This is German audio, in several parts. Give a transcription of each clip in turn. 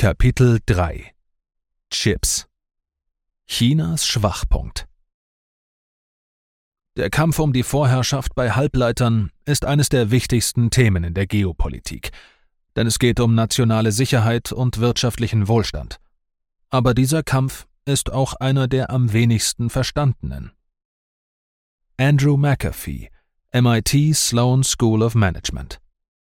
Kapitel 3 Chips. Chinas Schwachpunkt. Der Kampf um die Vorherrschaft bei Halbleitern ist eines der wichtigsten Themen in der Geopolitik, denn es geht um nationale Sicherheit und wirtschaftlichen Wohlstand. Aber dieser Kampf ist auch einer der am wenigsten verstandenen. Andrew McAfee, MIT Sloan School of Management.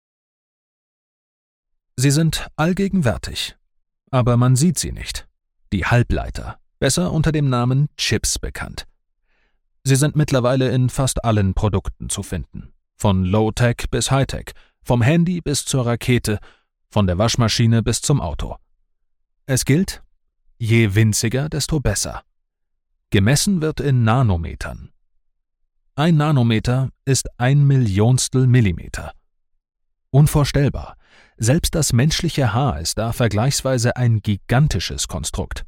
Sie sind allgegenwärtig, aber man sieht sie nicht. Die Halbleiter, besser unter dem Namen Chips bekannt. Sie sind mittlerweile in fast allen Produkten zu finden. Von Low-Tech bis High-Tech, vom Handy bis zur Rakete, von der Waschmaschine bis zum Auto. Es gilt, je winziger, desto besser. Gemessen wird in Nanometern. 1 Nanometer ist 1/1000 Millimeter. Unvorstellbar. Selbst das menschliche Haar ist da vergleichsweise ein gigantisches Konstrukt.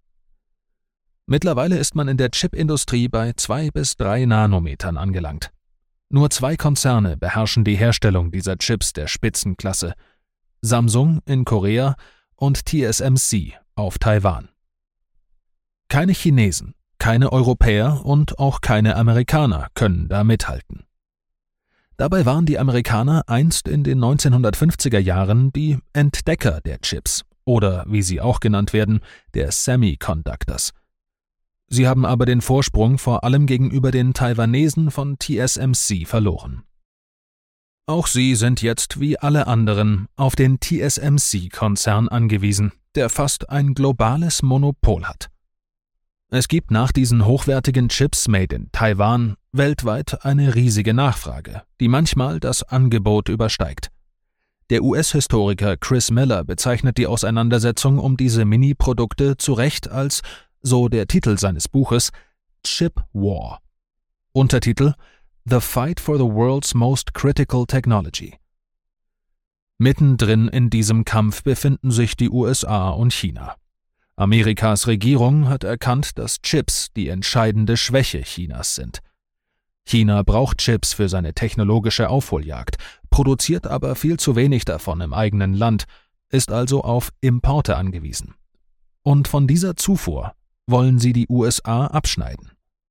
Mittlerweile ist man in der Chipindustrie bei 2 bis 3 Nanometern angelangt. Nur 2 Konzerne beherrschen die Herstellung dieser Chips der Spitzenklasse: Samsung in Korea und TSMC auf Taiwan. Keine Chinesen, keine Europäer und auch keine Amerikaner können da mithalten. Dabei waren die Amerikaner einst in den 1950er Jahren die Entdecker der Chips oder, wie sie auch genannt werden, der Semiconductors. Sie haben aber den Vorsprung vor allem gegenüber den Taiwanesen von TSMC verloren. Auch sie sind jetzt wie alle anderen auf den TSMC-Konzern angewiesen, der fast ein globales Monopol hat. Es gibt nach diesen hochwertigen Chips made in Taiwan weltweit eine riesige Nachfrage, die manchmal das Angebot übersteigt. Der US-Historiker Chris Miller bezeichnet die Auseinandersetzung um diese Mini-Produkte zu Recht als, so der Titel seines Buches, Chip War. Untertitel: The Fight for the World's Most Critical Technology. Mittendrin in diesem Kampf befinden sich die USA und China. Amerikas Regierung hat erkannt, dass Chips die entscheidende Schwäche Chinas sind. China braucht Chips für seine technologische Aufholjagd, produziert aber viel zu wenig davon im eigenen Land, ist also auf Importe angewiesen. Und von dieser Zufuhr wollen sie die USA abschneiden.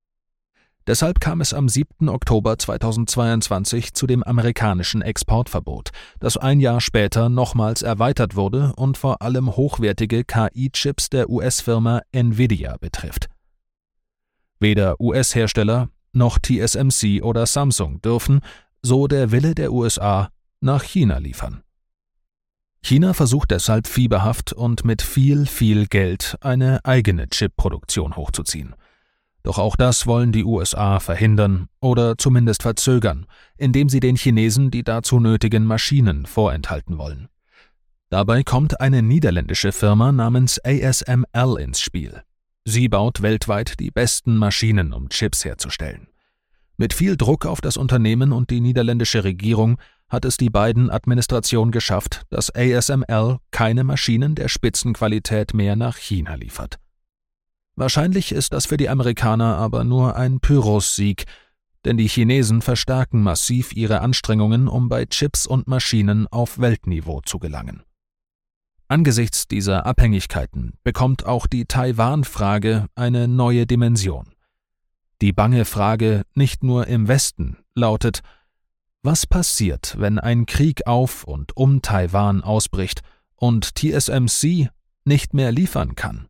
Deshalb kam es am 7. Oktober 2022 zu dem amerikanischen Exportverbot, das ein Jahr später nochmals erweitert wurde und vor allem hochwertige KI-Chips der US-Firma Nvidia betrifft. Weder US-Hersteller noch TSMC oder Samsung dürfen, so der Wille der USA, nach China liefern. China versucht deshalb fieberhaft und mit viel Geld eine eigene Chipproduktion hochzuziehen. Doch auch das wollen die USA verhindern oder zumindest verzögern, indem sie den Chinesen die dazu nötigen Maschinen vorenthalten wollen. Dabei kommt eine niederländische Firma namens ASML ins Spiel. Sie baut weltweit die besten Maschinen, um Chips herzustellen. Mit viel Druck auf das Unternehmen und die niederländische Regierung hat es die Biden-Administration geschafft, dass ASML keine Maschinen der Spitzenqualität mehr nach China liefert. Wahrscheinlich ist das für die Amerikaner aber nur ein Pyrrhus-Sieg, denn die Chinesen verstärken massiv ihre Anstrengungen, um bei Chips und Maschinen auf Weltniveau zu gelangen. Angesichts dieser Abhängigkeiten bekommt auch die Taiwan-Frage eine neue Dimension. Die bange Frage nicht nur im Westen lautet: Was passiert, wenn ein Krieg auf und um Taiwan ausbricht und TSMC nicht mehr liefern kann?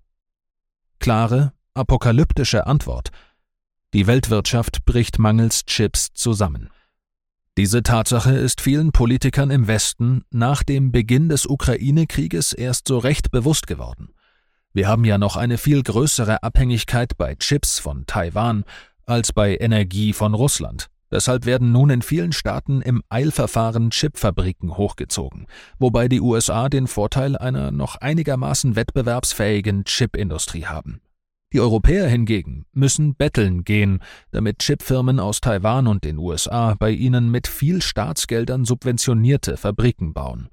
Klare, apokalyptische Antwort: Die Weltwirtschaft bricht mangels Chips zusammen. Diese Tatsache ist vielen Politikern im Westen nach dem Beginn des Ukraine-Krieges erst so recht bewusst geworden. Wir haben ja noch eine viel größere Abhängigkeit bei Chips von Taiwan als bei Energie von Russland. Deshalb werden nun in vielen Staaten im Eilverfahren Chipfabriken hochgezogen, wobei die USA den Vorteil einer noch einigermaßen wettbewerbsfähigen Chipindustrie haben. Die Europäer hingegen müssen betteln gehen, damit Chipfirmen aus Taiwan und den USA bei ihnen mit viel Staatsgeldern subventionierte Fabriken bauen.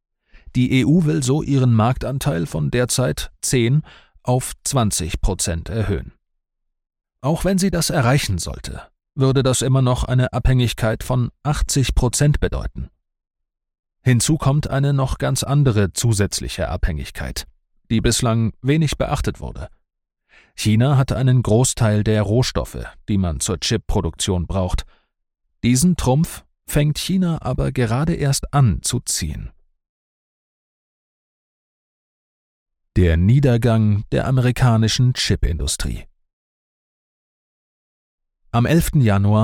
Die EU will so ihren Marktanteil von derzeit 10 auf 20% erhöhen. Auch wenn sie das erreichen sollte, würde das immer noch eine Abhängigkeit von 80% bedeuten. Hinzu kommt eine noch ganz andere zusätzliche Abhängigkeit, die bislang wenig beachtet wurde. China hat einen Großteil der Rohstoffe, die man zur Chipproduktion braucht. Diesen Trumpf fängt China aber gerade erst an zu ziehen. Der Niedergang der amerikanischen Chipindustrie. Am 11. Januar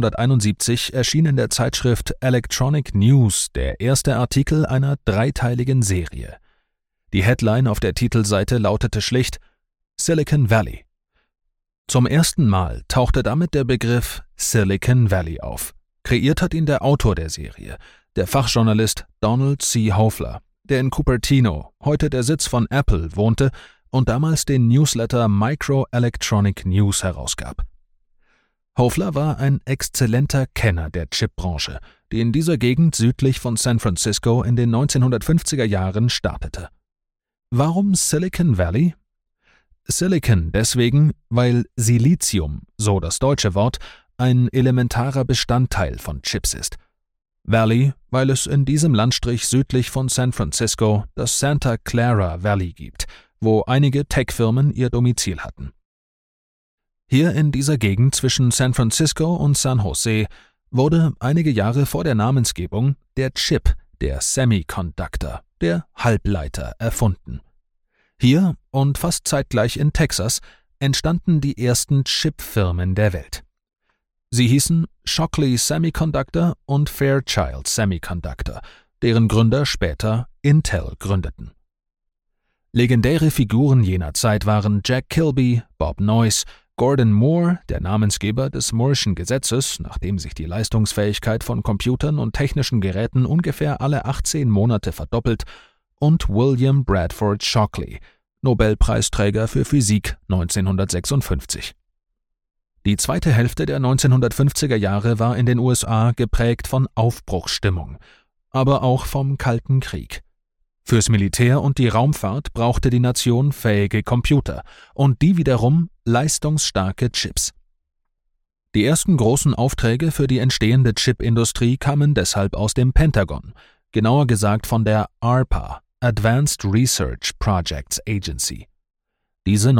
1971 erschien in der Zeitschrift Electronic News der erste Artikel einer dreiteiligen Serie. Die Headline auf der Titelseite lautete schlicht Silicon Valley. Zum ersten Mal tauchte damit der Begriff Silicon Valley auf. Kreiert hat ihn der Autor der Serie, der Fachjournalist Donald C. Hofler, der in Cupertino, heute der Sitz von Apple, wohnte und damals den Newsletter Microelectronic News herausgab. Hofler war ein exzellenter Kenner der Chipbranche, die in dieser Gegend südlich von San Francisco in den 1950er Jahren startete. Warum Silicon Valley? Silicon deswegen, weil Silizium, so das deutsche Wort, ein elementarer Bestandteil von Chips ist. Valley, weil es in diesem Landstrich südlich von San Francisco das Santa Clara Valley gibt, wo einige Tech-Firmen ihr Domizil hatten. Hier in dieser Gegend zwischen San Francisco und San Jose wurde einige Jahre vor der Namensgebung der Chip, der Semiconductor, der Halbleiter, erfunden. Hier und fast zeitgleich in Texas entstanden die ersten Chipfirmen der Welt. Sie hießen Shockley Semiconductor und Fairchild Semiconductor, deren Gründer später Intel gründeten. Legendäre Figuren jener Zeit waren Jack Kilby, Bob Noyce, Gordon Moore, der Namensgeber des Moore'schen Gesetzes, nachdem sich die Leistungsfähigkeit von Computern und technischen Geräten ungefähr alle 18 Monate verdoppelt, und William Bradford Shockley, Nobelpreisträger für Physik 1956. Die zweite Hälfte der 1950er Jahre war in den USA geprägt von Aufbruchsstimmung, aber auch vom Kalten Krieg. Fürs Militär und die Raumfahrt brauchte die Nation fähige Computer und die wiederum leistungsstarke Chips. Die ersten großen Aufträge für die entstehende Chipindustrie kamen deshalb aus dem Pentagon, genauer gesagt von der ARPA, Advanced Research Projects Agency. Diese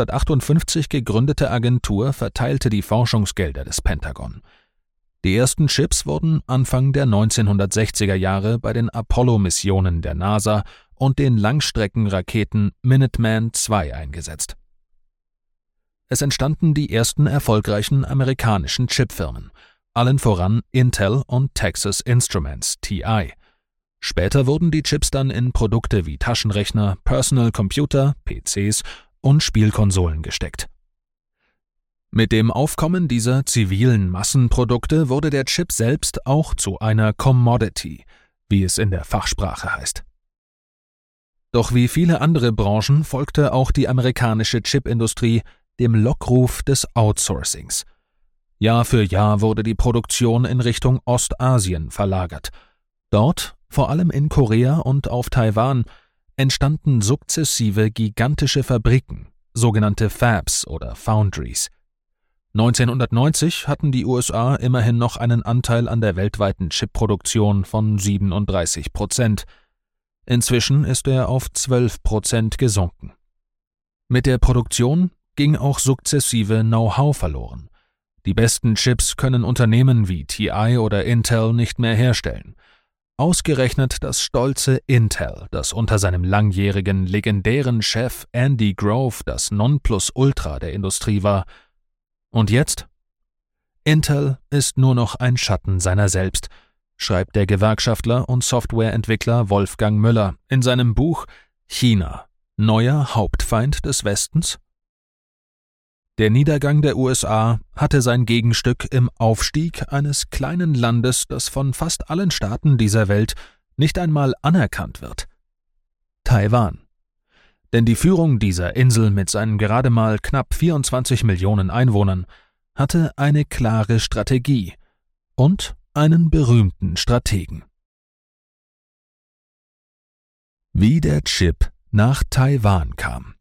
1958 gegründete Agentur verteilte die Forschungsgelder des Pentagon. Die ersten Chips wurden Anfang der 1960er Jahre bei den Apollo-Missionen der NASA und den Langstreckenraketen Minuteman II eingesetzt. Es entstanden die ersten erfolgreichen amerikanischen Chipfirmen, allen voran Intel und Texas Instruments, TI. Später wurden die Chips dann in Produkte wie Taschenrechner, Personal Computer, PCs und Spielkonsolen gesteckt. Mit dem Aufkommen dieser zivilen Massenprodukte wurde der Chip selbst auch zu einer Commodity, wie es in der Fachsprache heißt. Doch wie viele andere Branchen folgte auch die amerikanische Chipindustrie dem Lockruf des Outsourcings. Jahr für Jahr wurde die Produktion in Richtung Ostasien verlagert. Dort, vor allem in Korea und auf Taiwan, entstanden sukzessive gigantische Fabriken, sogenannte Fabs oder Foundries. 1990 hatten die USA immerhin noch einen Anteil an der weltweiten Chipproduktion von 37%. Inzwischen ist er auf 12% gesunken. Mit der Produktion ging auch sukzessive Know-how verloren. Die besten Chips können Unternehmen wie TI oder Intel nicht mehr herstellen. Ausgerechnet das stolze Intel, das unter seinem langjährigen, legendären Chef Andy Grove das Nonplusultra der Industrie war. Und jetzt? Intel ist nur noch ein Schatten seiner selbst, schreibt der Gewerkschaftler und Softwareentwickler Wolfgang Müller in seinem Buch China, neuer Hauptfeind des Westens? Der Niedergang der USA hatte sein Gegenstück im Aufstieg eines kleinen Landes, das von fast allen Staaten dieser Welt nicht einmal anerkannt wird: Taiwan. Denn die Führung dieser Insel mit seinen gerade mal knapp 24 Millionen Einwohnern hatte eine klare Strategie und einen berühmten Strategen. Wie der Chip nach Taiwan kam.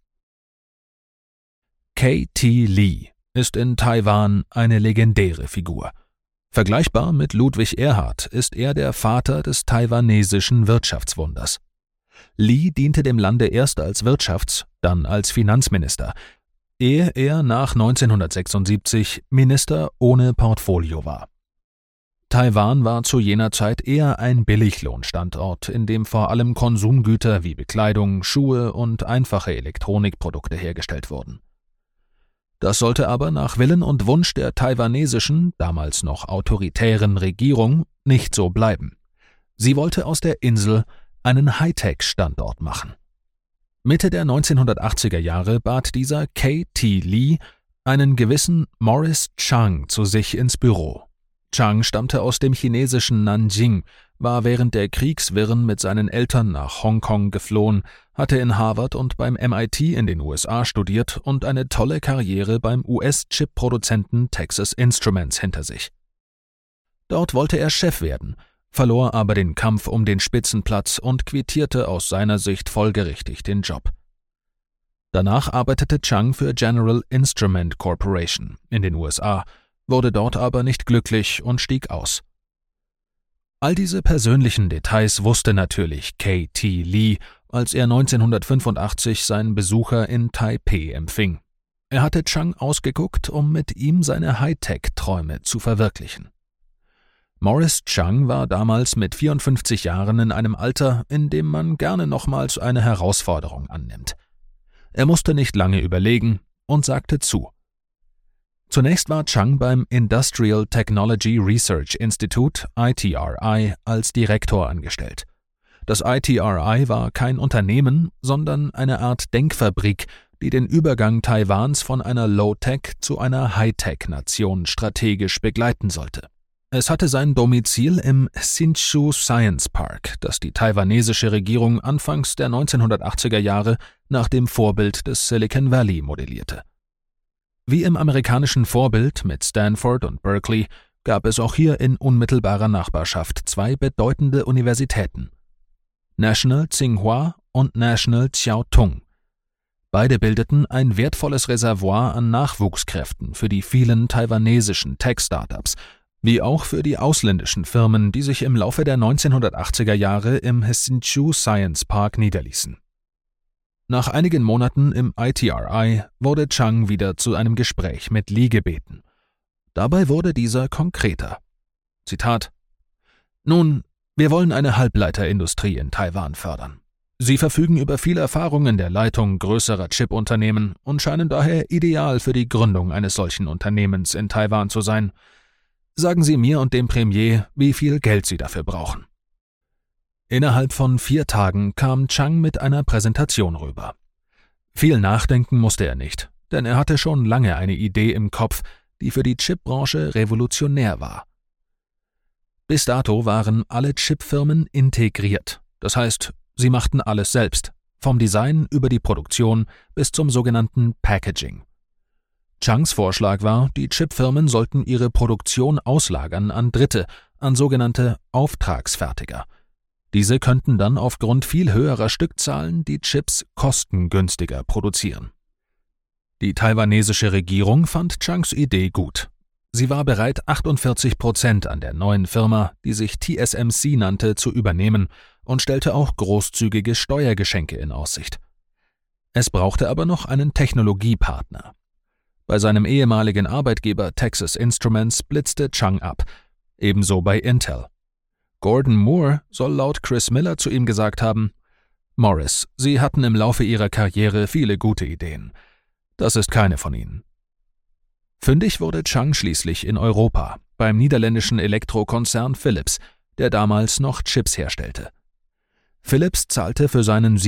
K.T. Lee ist in Taiwan eine legendäre Figur. Vergleichbar mit Ludwig Erhard ist er der Vater des taiwanesischen Wirtschaftswunders. Li diente dem Lande erst als Wirtschafts-, dann als Finanzminister, ehe er nach 1976 Minister ohne Portfolio war. Taiwan war zu jener Zeit eher ein Billiglohnstandort, in dem vor allem Konsumgüter wie Bekleidung, Schuhe und einfache Elektronikprodukte hergestellt wurden. Das sollte aber nach Willen und Wunsch der taiwanesischen, damals noch autoritären Regierung nicht so bleiben. Sie wollte aus der Insel einen Hightech-Standort machen. Mitte der 1980er Jahre bat dieser K.T. Lee einen gewissen Morris Chang zu sich ins Büro. Chang stammte aus dem chinesischen Nanjing, war während der Kriegswirren mit seinen Eltern nach Hongkong geflohen, hatte in Harvard und beim MIT in den USA studiert und eine tolle Karriere beim US-Chip-Produzenten Texas Instruments hinter sich. Dort wollte er Chef werden, verlor aber den Kampf um den Spitzenplatz und quittierte aus seiner Sicht folgerichtig den Job. Danach arbeitete Chang für General Instrument Corporation in den USA, wurde dort aber nicht glücklich und stieg aus. All diese persönlichen Details wusste natürlich K.T. Lee, als er 1985 seinen Besucher in Taipeh empfing. Er hatte Chang ausgeguckt, um mit ihm seine Hightech-Träume zu verwirklichen. Morris Chang war damals mit 54 Jahren in einem Alter, in dem man gerne nochmals eine Herausforderung annimmt. Er musste nicht lange überlegen und sagte zu. Zunächst war Chang beim Industrial Technology Research Institute, ITRI, als Direktor angestellt. Das ITRI war kein Unternehmen, sondern eine Art Denkfabrik, die den Übergang Taiwans von einer Low-Tech zu einer High-Tech-Nation strategisch begleiten sollte. Es hatte sein Domizil im Hsinchu Science Park, das die taiwanesische Regierung anfangs der 1980er Jahre nach dem Vorbild des Silicon Valley modellierte. Wie im amerikanischen Vorbild mit Stanford und Berkeley gab es auch hier in unmittelbarer Nachbarschaft zwei bedeutende Universitäten: National Tsinghua und National Chiao Tung. Beide bildeten ein wertvolles Reservoir an Nachwuchskräften für die vielen taiwanesischen Tech-Startups, wie auch für die ausländischen Firmen, die sich im Laufe der 1980er Jahre im Hsinchu Science Park niederließen. Nach einigen Monaten im ITRI wurde Chang wieder zu einem Gespräch mit Lee gebeten. Dabei wurde dieser konkreter. Zitat: »Nun, wir wollen eine Halbleiterindustrie in Taiwan fördern. Sie verfügen über viel Erfahrung in der Leitung größerer Chip-Unternehmen und scheinen daher ideal für die Gründung eines solchen Unternehmens in Taiwan zu sein. Sagen Sie mir und dem Premier, wie viel Geld Sie dafür brauchen.« Innerhalb von 4 Tagen kam Chang mit einer Präsentation rüber. Viel nachdenken musste er nicht, denn er hatte schon lange eine Idee im Kopf, die für die Chipbranche revolutionär war. Bis dato waren alle Chipfirmen integriert, das heißt, sie machten alles selbst, vom Design über die Produktion bis zum sogenannten Packaging. Changs Vorschlag war, die Chipfirmen sollten ihre Produktion auslagern an Dritte, an sogenannte Auftragsfertiger. Diese könnten dann aufgrund viel höherer Stückzahlen die Chips kostengünstiger produzieren. Die taiwanesische Regierung fand Changs Idee gut. Sie war bereit, 48% an der neuen Firma, die sich TSMC nannte, zu übernehmen und stellte auch großzügige Steuergeschenke in Aussicht. Es brauchte aber noch einen Technologiepartner. Bei seinem ehemaligen Arbeitgeber Texas Instruments blitzte Chang ab, ebenso bei Intel. Gordon Moore soll laut Chris Miller zu ihm gesagt haben: »Morris, Sie hatten im Laufe Ihrer Karriere viele gute Ideen. Das ist keine von ihnen.« Fündig wurde Chang schließlich in Europa, beim niederländischen Elektrokonzern Philips, der damals noch Chips herstellte. Philips zahlte für seinen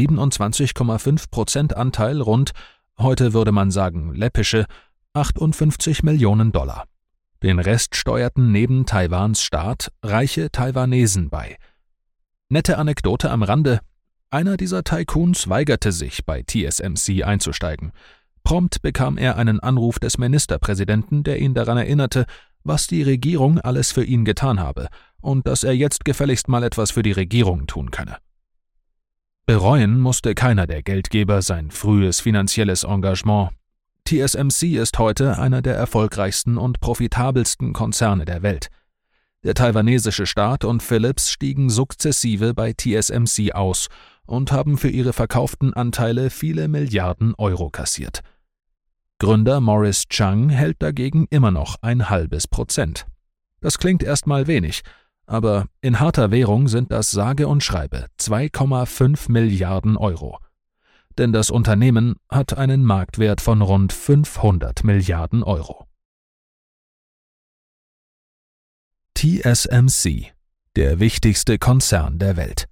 27,5% Anteil rund, heute würde man sagen läppische, $58 Millionen. Den Rest steuerten neben Taiwans Staat reiche Taiwanesen bei. Nette Anekdote am Rande: Einer dieser Tycoons weigerte sich, bei TSMC einzusteigen. Prompt bekam er einen Anruf des Ministerpräsidenten, der ihn daran erinnerte, was die Regierung alles für ihn getan habe und dass er jetzt gefälligst mal etwas für die Regierung tun könne. Bereuen musste keiner der Geldgeber sein frühes finanzielles Engagement. TSMC ist heute einer der erfolgreichsten und profitabelsten Konzerne der Welt. Der taiwanesische Staat und Philips stiegen sukzessive bei TSMC aus und haben für ihre verkauften Anteile viele Milliarden Euro kassiert. Gründer Morris Chang hält dagegen immer noch 0,5%. Das klingt erstmal wenig, aber in harter Währung sind das sage und schreibe 2,5 Milliarden Euro. Denn das Unternehmen hat einen Marktwert von rund 500 Milliarden Euro. TSMC, der wichtigste Konzern der Welt.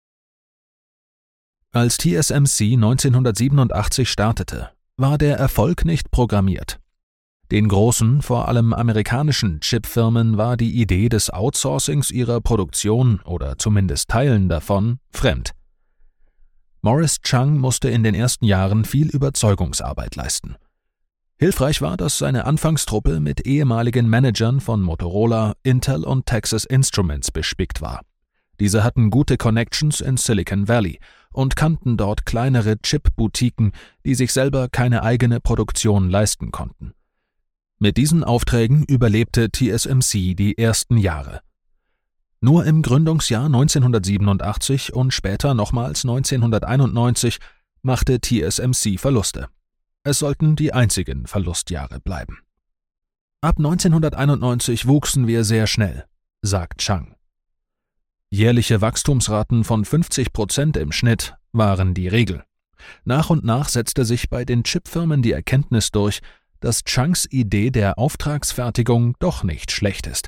Als TSMC 1987 startete, war der Erfolg nicht programmiert. Den großen, vor allem amerikanischen Chipfirmen war die Idee des Outsourcings ihrer Produktion oder zumindest Teilen davon fremd. Morris Chang musste in den ersten Jahren viel Überzeugungsarbeit leisten. Hilfreich war, dass seine Anfangstruppe mit ehemaligen Managern von Motorola, Intel und Texas Instruments bespickt war. Diese hatten gute Connections in Silicon Valley und kannten dort kleinere Chip-Boutiquen, die sich selber keine eigene Produktion leisten konnten. Mit diesen Aufträgen überlebte TSMC die ersten Jahre. Nur im Gründungsjahr 1987 und später nochmals 1991 machte TSMC Verluste. Es sollten die einzigen Verlustjahre bleiben. Ab 1991 wuchsen wir sehr schnell, sagt Chang. Jährliche Wachstumsraten von 50% im Schnitt waren die Regel. Nach und nach setzte sich bei den Chipfirmen die Erkenntnis durch, dass Changs Idee der Auftragsfertigung doch nicht schlecht ist.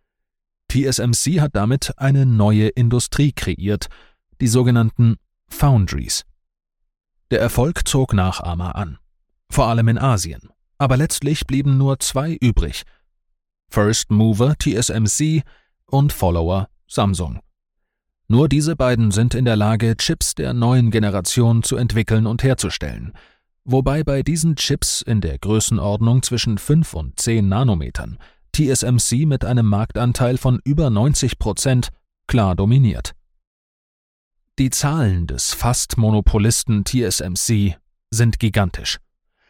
TSMC hat damit eine neue Industrie kreiert, die sogenannten Foundries. Der Erfolg zog Nachahmer an, vor allem in Asien, aber letztlich blieben nur 2 übrig: First Mover TSMC und Follower Samsung. Nur diese beiden sind in der Lage, Chips der neuen Generation zu entwickeln und herzustellen, wobei bei diesen Chips in der Größenordnung zwischen 5 und 10 Nanometern TSMC mit einem Marktanteil von über 90% klar dominiert. Die Zahlen des Fast-Monopolisten TSMC sind gigantisch.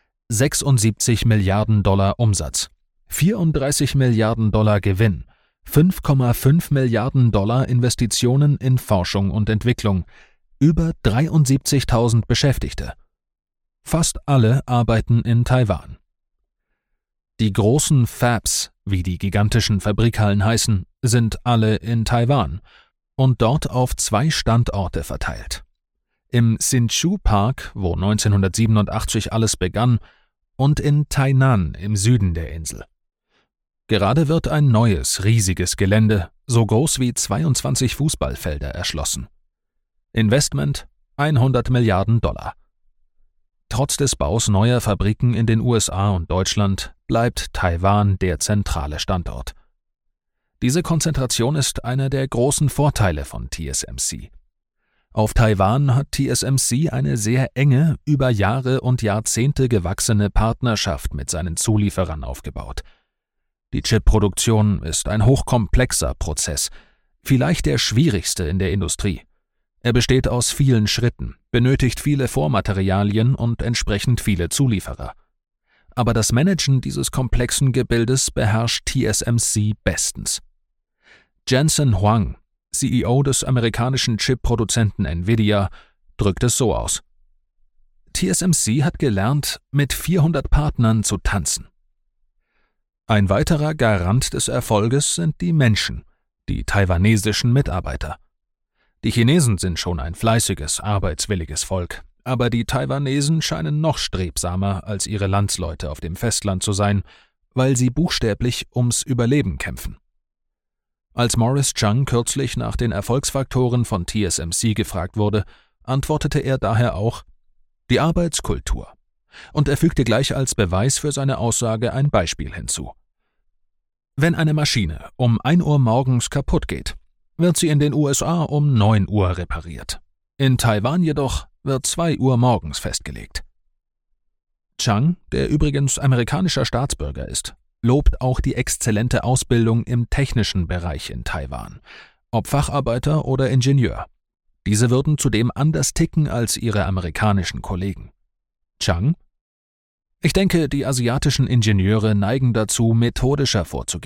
76 Milliarden Dollar Umsatz, 34 Milliarden Dollar Gewinn, 5,5 Milliarden Dollar Investitionen in Forschung und Entwicklung, über 73.000 Beschäftigte. Fast alle arbeiten in Taiwan. Die großen Fabs, wie die gigantischen Fabrikhallen heißen, sind alle in Taiwan und dort auf 2 Standorte verteilt. Im Hsinchu Park, wo 1987 alles begann, und in Tainan im Süden der Insel. Gerade wird ein neues, riesiges Gelände, so groß wie 22 Fußballfelder, erschlossen. Investment 100 Milliarden Dollar. Trotz des Baus neuer Fabriken in den USA und Deutschland bleibt Taiwan der zentrale Standort. Diese Konzentration ist einer der großen Vorteile von TSMC. Auf Taiwan hat TSMC eine sehr enge, über Jahre und Jahrzehnte gewachsene Partnerschaft mit seinen Zulieferern aufgebaut. Die Chipproduktion ist ein hochkomplexer Prozess, vielleicht der schwierigste in der Industrie. Er besteht aus vielen Schritten, benötigt viele Vormaterialien und entsprechend viele Zulieferer. Aber das Managen dieses komplexen Gebildes beherrscht TSMC bestens. Jensen Huang, CEO des amerikanischen Chip-Produzenten Nvidia, drückt es so aus: TSMC hat gelernt, mit 400 Partnern zu tanzen. Ein weiterer Garant des Erfolges sind die Menschen, die taiwanesischen Mitarbeiter. Die Chinesen sind schon ein fleißiges, arbeitswilliges Volk, aber die Taiwanesen scheinen noch strebsamer als ihre Landsleute auf dem Festland zu sein, weil sie buchstäblich ums Überleben kämpfen. Als Morris Chang kürzlich nach den Erfolgsfaktoren von TSMC gefragt wurde, antwortete er daher auch: die Arbeitskultur. Und er fügte gleich als Beweis für seine Aussage ein Beispiel hinzu. Wenn eine Maschine um 1 Uhr morgens kaputt geht, wird sie in den USA um 9 Uhr repariert. In Taiwan jedoch wird 2 Uhr morgens festgelegt. Chang, der übrigens amerikanischer Staatsbürger ist, lobt auch die exzellente Ausbildung im technischen Bereich in Taiwan, ob Facharbeiter oder Ingenieur. Diese würden zudem anders ticken als ihre amerikanischen Kollegen. Chang: Ich denke, die asiatischen Ingenieure neigen dazu, methodischer vorzugehen.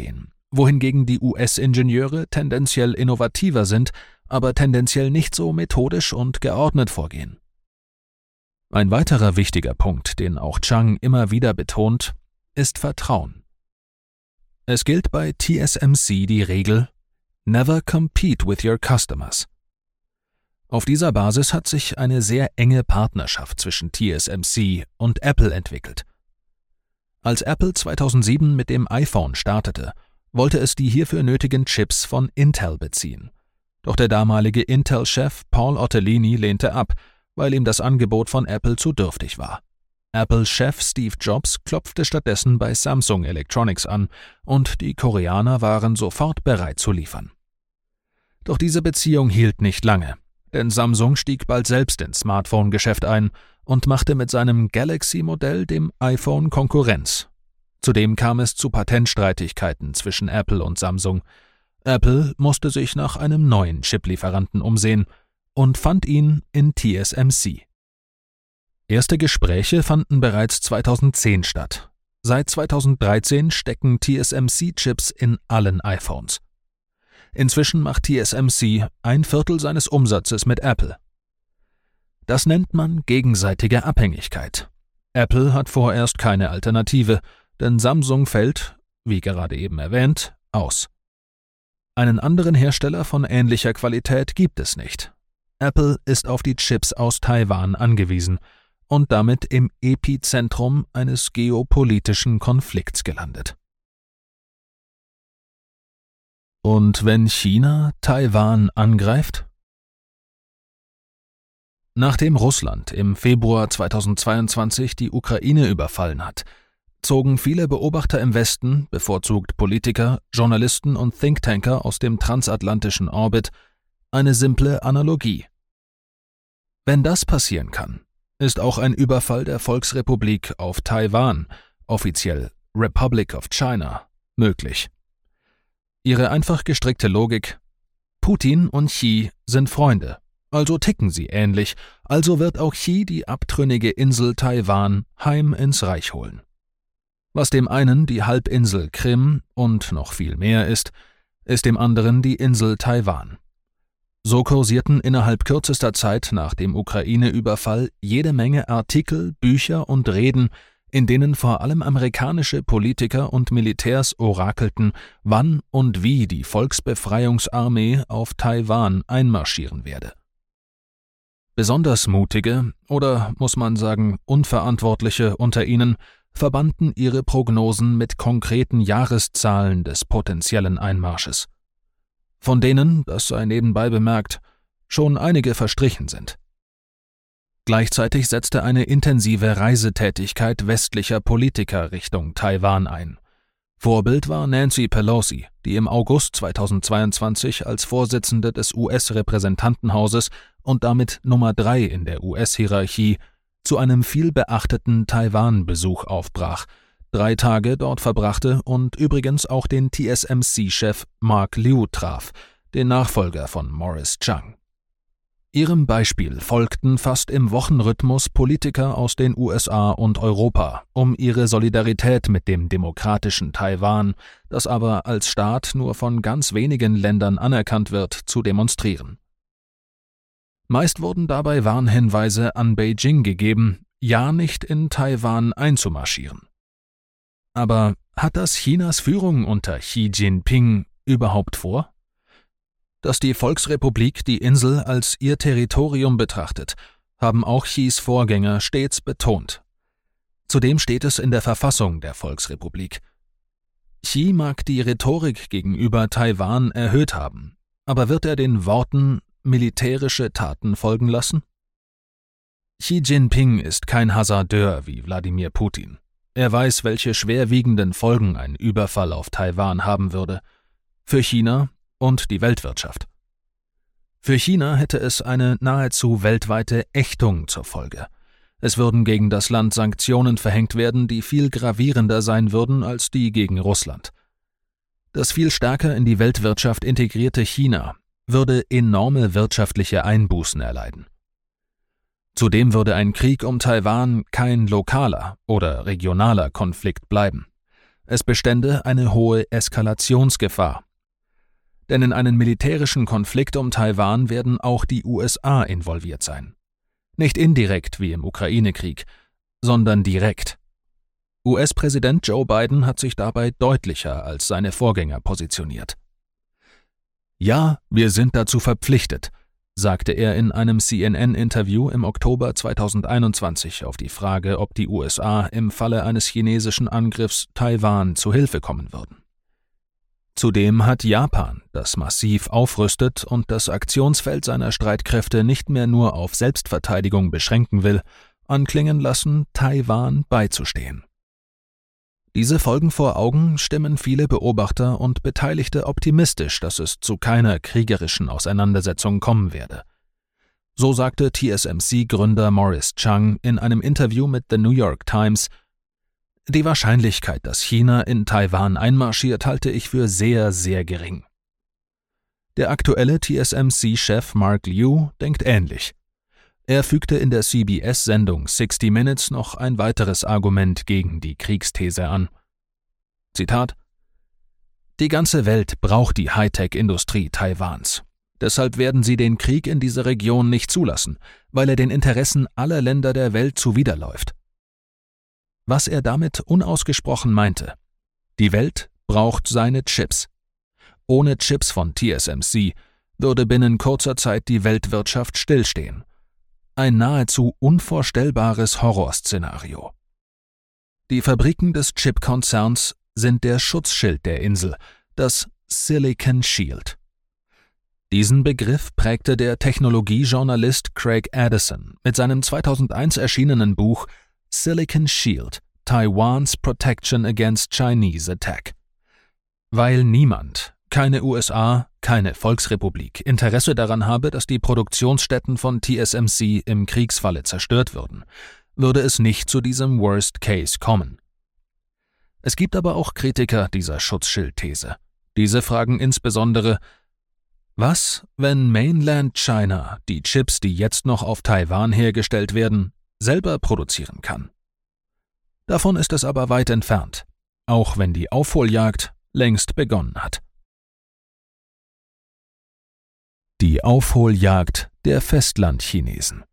wohingegen die US-Ingenieure tendenziell innovativer sind, aber tendenziell nicht so methodisch und geordnet vorgehen. Ein weiterer wichtiger Punkt, den auch Chang immer wieder betont, ist Vertrauen. Es gilt bei TSMC die Regel Never compete with your customers. Auf dieser Basis hat sich eine sehr enge Partnerschaft zwischen TSMC und Apple entwickelt. Als Apple 2007 mit dem iPhone startete, wollte es die hierfür nötigen Chips von Intel beziehen. Doch der damalige Intel-Chef Paul Otellini lehnte ab, weil ihm das Angebot von Apple zu dürftig war. Apple-Chef Steve Jobs klopfte stattdessen bei Samsung Electronics an und die Koreaner waren sofort bereit zu liefern. Doch diese Beziehung hielt nicht lange, denn Samsung stieg bald selbst ins Smartphone-Geschäft ein und machte mit seinem Galaxy-Modell dem iPhone Konkurrenz. Zudem kam es zu Patentstreitigkeiten zwischen Apple und Samsung. Apple musste sich nach einem neuen Chiplieferanten umsehen und fand ihn in TSMC. Erste Gespräche fanden bereits 2010 statt. Seit 2013 stecken TSMC-Chips in allen iPhones. Inzwischen macht TSMC 1/4 seines Umsatzes mit Apple. Das nennt man gegenseitige Abhängigkeit. Apple hat vorerst keine Alternative, denn Samsung fällt, wie gerade eben erwähnt, aus. Einen anderen Hersteller von ähnlicher Qualität gibt es nicht. Apple ist auf die Chips aus Taiwan angewiesen und damit im Epizentrum eines geopolitischen Konflikts gelandet. Und wenn China Taiwan angreift? Nachdem Russland im Februar 2022 die Ukraine überfallen hat, zogen viele Beobachter im Westen, bevorzugt Politiker, Journalisten und Thinktanker aus dem transatlantischen Orbit, eine simple Analogie. Wenn das passieren kann, ist auch ein Überfall der Volksrepublik auf Taiwan, offiziell Republic of China, möglich. Ihre einfach gestrickte Logik: Putin und Xi sind Freunde, also ticken sie ähnlich, also wird auch Xi die abtrünnige Insel Taiwan heim ins Reich holen. Was dem einen die Halbinsel Krim und noch viel mehr ist dem anderen die Insel Taiwan. So kursierten innerhalb kürzester Zeit nach dem Ukraine-Überfall jede Menge Artikel, Bücher und Reden, in denen vor allem amerikanische Politiker und Militärs orakelten, wann und wie die Volksbefreiungsarmee auf Taiwan einmarschieren werde. Besonders mutige, oder muss man sagen unverantwortliche unter ihnen, verbanden ihre Prognosen mit konkreten Jahreszahlen des potenziellen Einmarsches, von denen, das sei nebenbei bemerkt, schon einige verstrichen sind. Gleichzeitig setzte eine intensive Reisetätigkeit westlicher Politiker Richtung Taiwan ein. Vorbild war Nancy Pelosi, die im August 2022 als Vorsitzende des US-Repräsentantenhauses und damit Nummer 3 in der US-Hierarchie zu einem vielbeachteten Taiwan-Besuch aufbrach, 3 Tage dort verbrachte und übrigens auch den TSMC-Chef Mark Liu traf, den Nachfolger von Morris Chang. Ihrem Beispiel folgten fast im Wochenrhythmus Politiker aus den USA und Europa, um ihre Solidarität mit dem demokratischen Taiwan, das aber als Staat nur von ganz wenigen Ländern anerkannt wird, zu demonstrieren. Meist wurden dabei Warnhinweise an Beijing gegeben, ja nicht in Taiwan einzumarschieren. Aber hat das Chinas Führung unter Xi Jinping überhaupt vor? Dass die Volksrepublik die Insel als ihr Territorium betrachtet, haben auch Xis Vorgänger stets betont. Zudem steht es in der Verfassung der Volksrepublik. Xi mag die Rhetorik gegenüber Taiwan erhöht haben, aber wird er den Worten militärische Taten folgen lassen? Xi Jinping ist kein Hasardeur wie Wladimir Putin. Er weiß, welche schwerwiegenden Folgen ein Überfall auf Taiwan haben würde. Für China und die Weltwirtschaft. Für China hätte es eine nahezu weltweite Ächtung zur Folge. Es würden gegen das Land Sanktionen verhängt werden, die viel gravierender sein würden als die gegen Russland. Das viel stärker in die Weltwirtschaft integrierte China würde enorme wirtschaftliche Einbußen erleiden. Zudem würde ein Krieg um Taiwan kein lokaler oder regionaler Konflikt bleiben. Es bestände eine hohe Eskalationsgefahr. Denn in einen militärischen Konflikt um Taiwan werden auch die USA involviert sein. Nicht indirekt wie im Ukraine-Krieg, sondern direkt. US-Präsident Joe Biden hat sich dabei deutlicher als seine Vorgänger positioniert. Ja, wir sind dazu verpflichtet, sagte er in einem CNN-Interview im Oktober 2021 auf die Frage, ob die USA im Falle eines chinesischen Angriffs Taiwan zu Hilfe kommen würden. Zudem hat Japan, das massiv aufrüstet und das Aktionsfeld seiner Streitkräfte nicht mehr nur auf Selbstverteidigung beschränken will, anklingen lassen, Taiwan beizustehen. Diese Folgen vor Augen stimmen viele Beobachter und Beteiligte optimistisch, dass es zu keiner kriegerischen Auseinandersetzung kommen werde. So sagte TSMC-Gründer Morris Chang in einem Interview mit The New York Times: Die Wahrscheinlichkeit, dass China in Taiwan einmarschiert, halte ich für sehr, sehr gering. Der aktuelle TSMC-Chef Mark Liu denkt ähnlich. Er fügte in der CBS-Sendung 60 Minutes noch ein weiteres Argument gegen die Kriegsthese an. Zitat: Die ganze Welt braucht die Hightech-Industrie Taiwans. Deshalb werden sie den Krieg in dieser Region nicht zulassen, weil er den Interessen aller Länder der Welt zuwiderläuft. Was er damit unausgesprochen meinte: Die Welt braucht seine Chips. Ohne Chips von TSMC würde binnen kurzer Zeit die Weltwirtschaft stillstehen. Ein nahezu unvorstellbares Horrorszenario. Die Fabriken des Chip-Konzerns sind der Schutzschild der Insel, das Silicon Shield. Diesen Begriff prägte der Technologiejournalist Craig Addison mit seinem 2001 erschienenen Buch Silicon Shield – Taiwan's Protection Against Chinese Attack. Weil niemand, keine USA, keine Volksrepublik, Interesse daran habe, dass die Produktionsstätten von TSMC im Kriegsfalle zerstört würden, würde es nicht zu diesem Worst Case kommen. Es gibt aber auch Kritiker dieser Schutzschildthese. Diese fragen insbesondere: Was, wenn Mainland China die Chips, die jetzt noch auf Taiwan hergestellt werden, selber produzieren kann? Davon ist es aber weit entfernt, auch wenn die Aufholjagd längst begonnen hat. Die Aufholjagd der Festlandchinesen.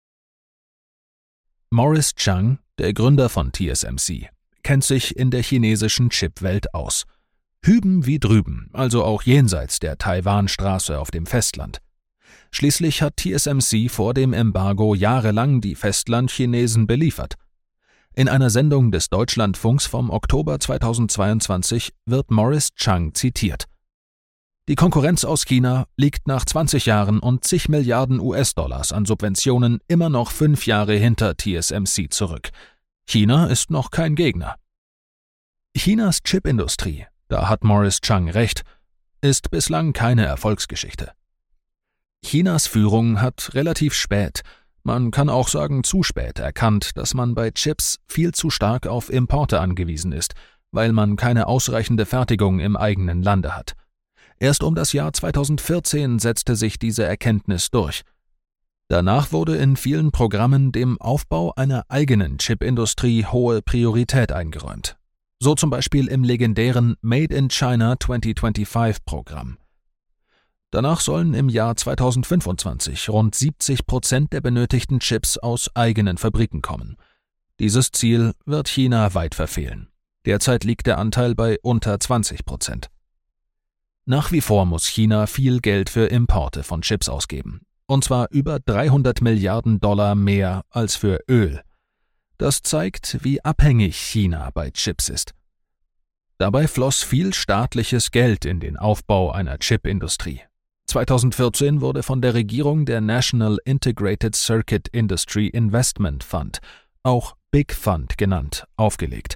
Morris Chang, der Gründer von TSMC, kennt sich in der chinesischen Chipwelt aus. Hüben wie drüben, also auch jenseits der Taiwanstraße auf dem Festland. Schließlich hat TSMC vor dem Embargo jahrelang die Festlandchinesen beliefert. In einer Sendung des Deutschlandfunks vom Oktober 2022 wird Morris Chang zitiert: Die Konkurrenz aus China liegt nach 20 Jahren und zig Milliarden US-Dollars an Subventionen immer noch 5 Jahre hinter TSMC zurück. China ist noch kein Gegner. Chinas Chipindustrie, da hat Morris Chang recht, ist bislang keine Erfolgsgeschichte. Chinas Führung hat relativ spät, man kann auch sagen zu spät, erkannt, dass man bei Chips viel zu stark auf Importe angewiesen ist, weil man keine ausreichende Fertigung im eigenen Lande hat. Erst um das Jahr 2014 setzte sich diese Erkenntnis durch. Danach wurde in vielen Programmen dem Aufbau einer eigenen Chipindustrie hohe Priorität eingeräumt. So zum Beispiel im legendären Made in China 2025-Programm. Danach sollen im Jahr 2025 rund 70% der benötigten Chips aus eigenen Fabriken kommen. Dieses Ziel wird China weit verfehlen. Derzeit liegt der Anteil bei unter 20%. Nach wie vor muss China viel Geld für Importe von Chips ausgeben. Und zwar über 300 Milliarden Dollar mehr als für Öl. Das zeigt, wie abhängig China bei Chips ist. Dabei floss viel staatliches Geld in den Aufbau einer Chipindustrie. 2014 wurde von der Regierung der National Integrated Circuit Industry Investment Fund, auch Big Fund genannt, aufgelegt.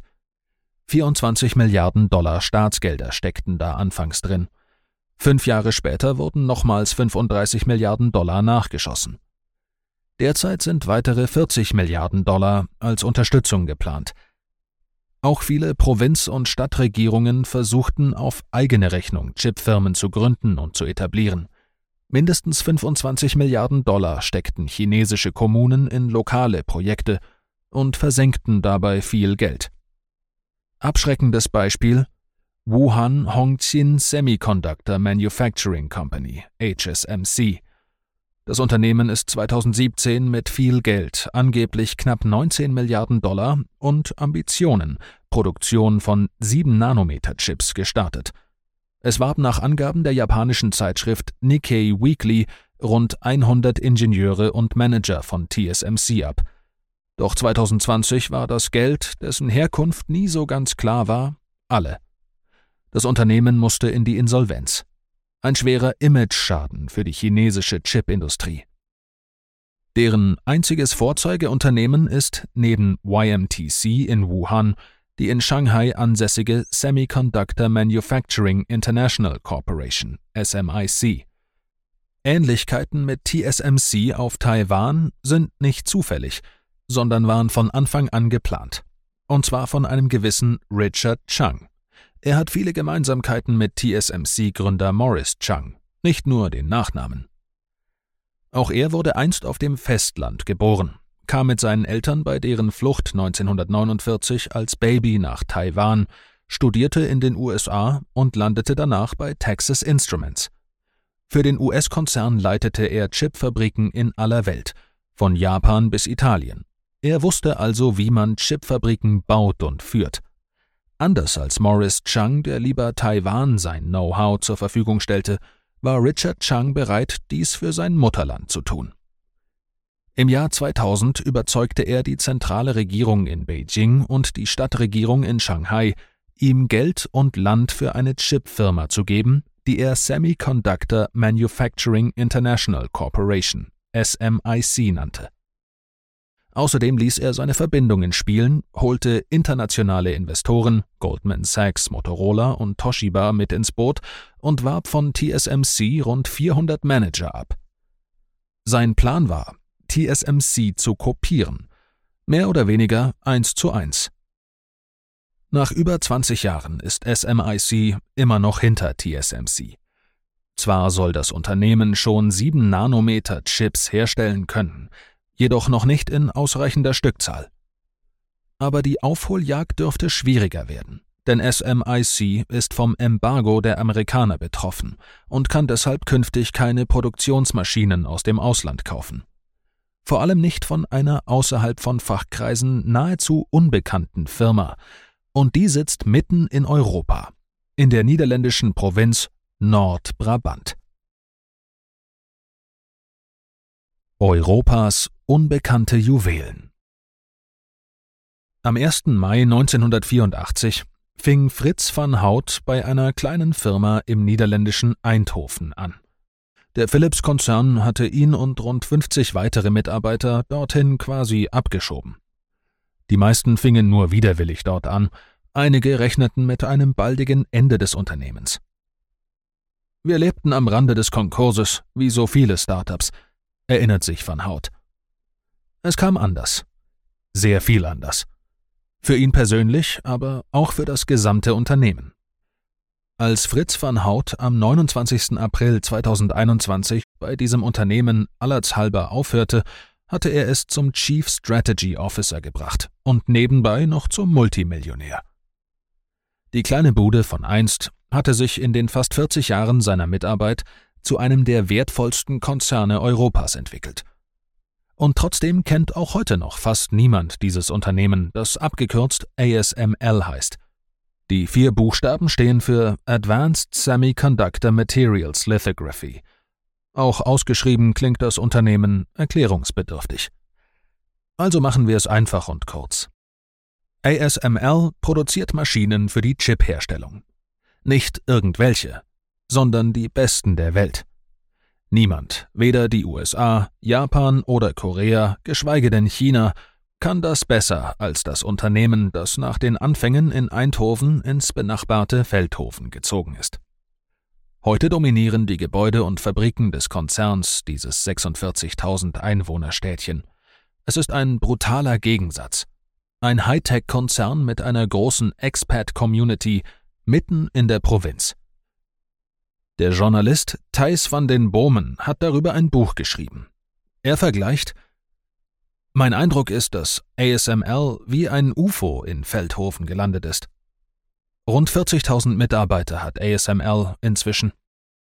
24 Milliarden Dollar Staatsgelder steckten da anfangs drin. 5 Jahre später wurden nochmals 35 Milliarden Dollar nachgeschossen. Derzeit sind weitere 40 Milliarden Dollar als Unterstützung geplant. Auch viele Provinz- und Stadtregierungen versuchten auf eigene Rechnung Chipfirmen zu gründen und zu etablieren. Mindestens 25 Milliarden Dollar steckten chinesische Kommunen in lokale Projekte und versenkten dabei viel Geld. Abschreckendes Beispiel: Wuhan Hongqin Semiconductor Manufacturing Company, HSMC. Das Unternehmen ist 2017 mit viel Geld, angeblich knapp 19 Milliarden $, und Ambitionen, Produktion von 7-Nanometer-Chips gestartet. Es warb nach Angaben der japanischen Zeitschrift Nikkei Weekly rund 100 Ingenieure und Manager von TSMC ab. Doch 2020 war das Geld, dessen Herkunft nie so ganz klar war, alle. Das Unternehmen musste in die Insolvenz. Ein schwerer Imageschaden für die chinesische Chipindustrie. Deren einziges Vorzeigeunternehmen ist neben YMTC in Wuhan die in Shanghai ansässige Semiconductor Manufacturing International Corporation, SMIC. Ähnlichkeiten mit TSMC auf Taiwan sind nicht zufällig, sondern waren von Anfang an geplant. Und zwar von einem gewissen Richard Chang. Er hat viele Gemeinsamkeiten mit TSMC-Gründer Morris Chang, nicht nur den Nachnamen. Auch er wurde einst auf dem Festland geboren, kam mit seinen Eltern bei deren Flucht 1949 als Baby nach Taiwan, studierte in den USA und landete danach bei Texas Instruments. Für den US-Konzern leitete er Chipfabriken in aller Welt, von Japan bis Italien. Er wusste also, wie man Chipfabriken baut und führt. Anders als Morris Chang, der lieber Taiwan sein Know-how zur Verfügung stellte, war Richard Chang bereit, dies für sein Mutterland zu tun. Im Jahr 2000 überzeugte er die zentrale Regierung in Beijing und die Stadtregierung in Shanghai, ihm Geld und Land für eine Chipfirma zu geben, die er Semiconductor Manufacturing International Corporation, SMIC, nannte. Außerdem ließ er seine Verbindungen spielen, holte internationale Investoren, Goldman Sachs, Motorola und Toshiba mit ins Boot und warb von TSMC rund 400 Manager ab. Sein Plan war, TSMC zu kopieren, mehr oder weniger 1:1. Nach über 20 Jahren ist SMIC immer noch hinter TSMC. Zwar soll das Unternehmen schon 7-Nanometer-Chips herstellen können, jedoch noch nicht in ausreichender Stückzahl. Aber die Aufholjagd dürfte schwieriger werden, denn SMIC ist vom Embargo der Amerikaner betroffen und kann deshalb künftig keine Produktionsmaschinen aus dem Ausland kaufen. Vor allem nicht von einer außerhalb von Fachkreisen nahezu unbekannten Firma, und die sitzt mitten in Europa, in der niederländischen Provinz Nordbrabant. Europas unbekannte Juwelen. Am 1. Mai 1984 fing Fritz van Hout bei einer kleinen Firma im niederländischen Eindhoven an. Der Philips-Konzern hatte ihn und rund 50 weitere Mitarbeiter dorthin quasi abgeschoben. Die meisten fingen nur widerwillig dort an, einige rechneten mit einem baldigen Ende des Unternehmens. Wir lebten am Rande des Konkurses, wie so viele Startups, erinnert sich van Hout. Es kam anders. Sehr viel anders. Für ihn persönlich, aber auch für das gesamte Unternehmen. Als Fritz van Hout am 29. April 2021 bei diesem Unternehmen allershalber aufhörte, hatte er es zum Chief Strategy Officer gebracht und nebenbei noch zum Multimillionär. Die kleine Bude von einst hatte sich in den fast 40 Jahren seiner Mitarbeit zu einem der wertvollsten Konzerne Europas entwickelt. Und trotzdem kennt auch heute noch fast niemand dieses Unternehmen, das abgekürzt ASML heißt. Die 4 Buchstaben stehen für Advanced Semiconductor Materials Lithography. Auch ausgeschrieben klingt das Unternehmen erklärungsbedürftig. Also machen wir es einfach und kurz. ASML produziert Maschinen für die Chipherstellung. Nicht irgendwelche, sondern die besten der Welt. Niemand, weder die USA, Japan oder Korea, geschweige denn China, kann das besser als das Unternehmen, das nach den Anfängen in Eindhoven ins benachbarte Veldhoven gezogen ist. Heute dominieren die Gebäude und Fabriken des Konzerns dieses 46.000 Einwohnerstädtchen. Es ist ein brutaler Gegensatz. Ein Hightech-Konzern mit einer großen Expat-Community mitten in der Provinz. Der Journalist Thijs van den Bomen hat darüber ein Buch geschrieben. Er vergleicht: Mein Eindruck ist, dass ASML wie ein UFO in Veldhoven gelandet ist. Rund 40.000 Mitarbeiter hat ASML inzwischen.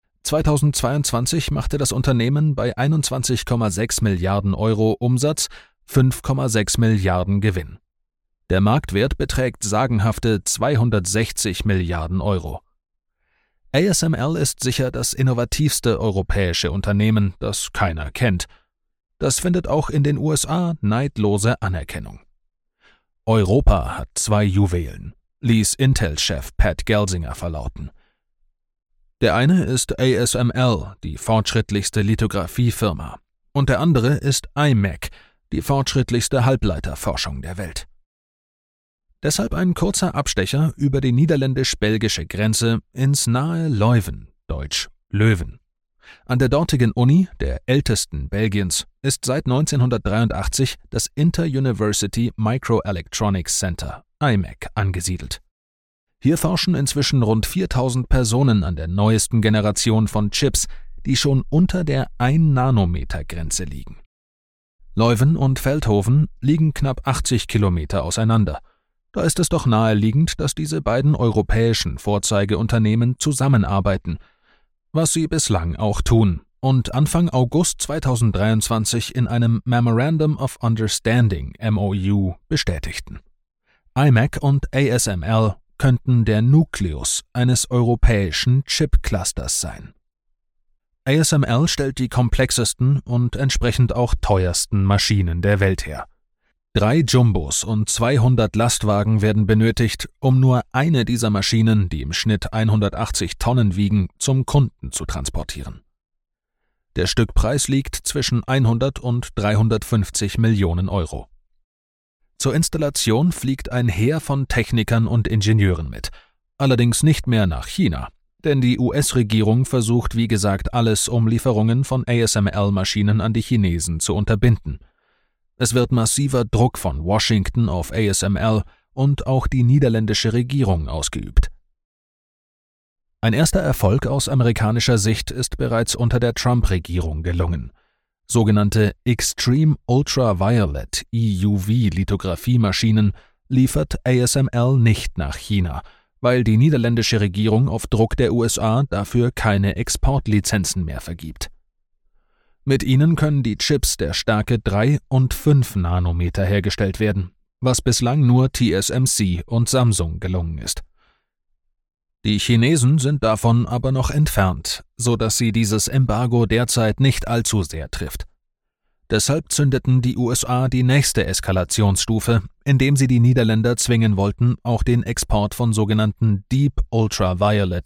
2022 machte das Unternehmen bei 21,6 Milliarden Euro Umsatz 5,6 Milliarden Gewinn. Der Marktwert beträgt sagenhafte 260 Milliarden Euro. ASML ist sicher das innovativste europäische Unternehmen, das keiner kennt. Das findet auch in den USA neidlose Anerkennung. Europa hat 2 Juwelen, ließ Intel-Chef Pat Gelsinger verlauten. Der eine ist ASML, die fortschrittlichste Lithografiefirma, und der andere ist IMEC, die fortschrittlichste Halbleiterforschung der Welt. Deshalb ein kurzer Abstecher über die niederländisch-belgische Grenze ins nahe Leuven, deutsch Löwen. An der dortigen Uni, der ältesten Belgiens, ist seit 1983 das Inter-University Microelectronics Center, IMEC, angesiedelt. Hier forschen inzwischen rund 4.000 Personen an der neuesten Generation von Chips, die schon unter der 1-Nanometer-Grenze liegen. Leuven und Veldhoven liegen knapp 80 Kilometer auseinander. Da ist es doch naheliegend, dass diese beiden europäischen Vorzeigeunternehmen zusammenarbeiten, was sie bislang auch tun und Anfang August 2023 in einem Memorandum of Understanding (MOU) bestätigten. IMEC und ASML könnten der Nukleus eines europäischen Chip-Clusters sein. ASML stellt die komplexesten und entsprechend auch teuersten Maschinen der Welt her. 3 Jumbos und 200 Lastwagen werden benötigt, um nur eine dieser Maschinen, die im Schnitt 180 Tonnen wiegen, zum Kunden zu transportieren. Der Stückpreis liegt zwischen 100 und 350 Millionen Euro. Zur Installation fliegt ein Heer von Technikern und Ingenieuren mit, allerdings nicht mehr nach China, denn die US-Regierung versucht wie gesagt alles, um Lieferungen von ASML-Maschinen an die Chinesen zu unterbinden. Es wird massiver Druck von Washington auf ASML und auch die niederländische Regierung ausgeübt. Ein erster Erfolg aus amerikanischer Sicht ist bereits unter der Trump-Regierung gelungen. Sogenannte Extreme Ultraviolet EUV-Lithografiemaschinen liefert ASML nicht nach China, weil die niederländische Regierung auf Druck der USA dafür keine Exportlizenzen mehr vergibt. Mit ihnen können die Chips der Stärke 3 und 5 Nanometer hergestellt werden, was bislang nur TSMC und Samsung gelungen ist. Die Chinesen sind davon aber noch entfernt, so dass sie dieses Embargo derzeit nicht allzu sehr trifft. Deshalb zündeten die USA die nächste Eskalationsstufe, indem sie die Niederländer zwingen wollten, auch den Export von sogenannten Deep Ultraviolet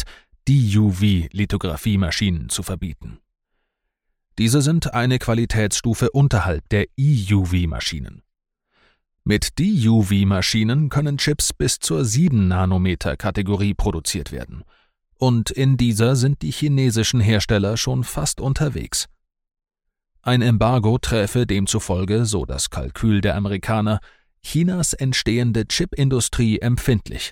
DUV-Lithografiemaschinen zu verbieten. Diese sind eine Qualitätsstufe unterhalb der EUV-Maschinen. Mit DUV-Maschinen können Chips bis zur 7-Nanometer-Kategorie produziert werden. Und in dieser sind die chinesischen Hersteller schon fast unterwegs. Ein Embargo träfe demzufolge, so das Kalkül der Amerikaner, Chinas entstehende Chipindustrie empfindlich.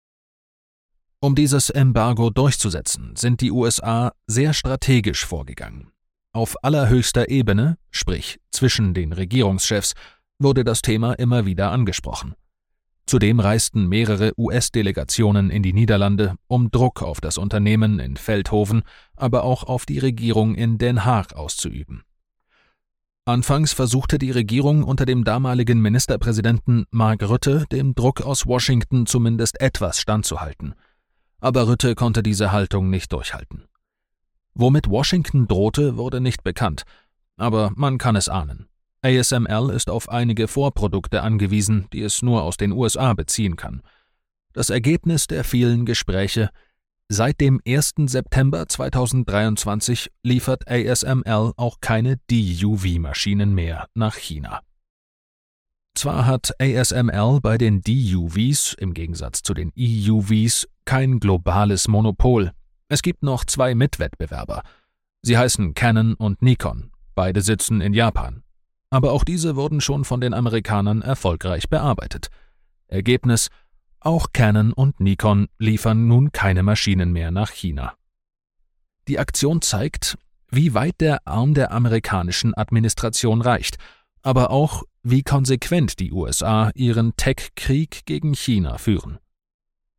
Um dieses Embargo durchzusetzen, sind die USA sehr strategisch vorgegangen. Auf allerhöchster Ebene, sprich zwischen den Regierungschefs, wurde das Thema immer wieder angesprochen. Zudem reisten mehrere US-Delegationen in die Niederlande, um Druck auf das Unternehmen in Veldhoven, aber auch auf die Regierung in Den Haag auszuüben. Anfangs versuchte die Regierung unter dem damaligen Ministerpräsidenten Mark Rutte, dem Druck aus Washington zumindest etwas standzuhalten. Aber Rutte konnte diese Haltung nicht durchhalten. Womit Washington drohte, wurde nicht bekannt, aber man kann es ahnen. ASML ist auf einige Vorprodukte angewiesen, die es nur aus den USA beziehen kann. Das Ergebnis der vielen Gespräche: Seit dem 1. September 2023 liefert ASML auch keine DUV-Maschinen mehr nach China. Zwar hat ASML bei den DUVs im Gegensatz zu den EUVs kein globales Monopol. Es gibt noch 2 Mitwettbewerber. Sie heißen Canon und Nikon. Beide sitzen in Japan. Aber auch diese wurden schon von den Amerikanern erfolgreich bearbeitet. Ergebnis: Auch Canon und Nikon liefern nun keine Maschinen mehr nach China. Die Aktion zeigt, wie weit der Arm der amerikanischen Administration reicht, aber auch, wie konsequent die USA ihren Tech-Krieg gegen China führen.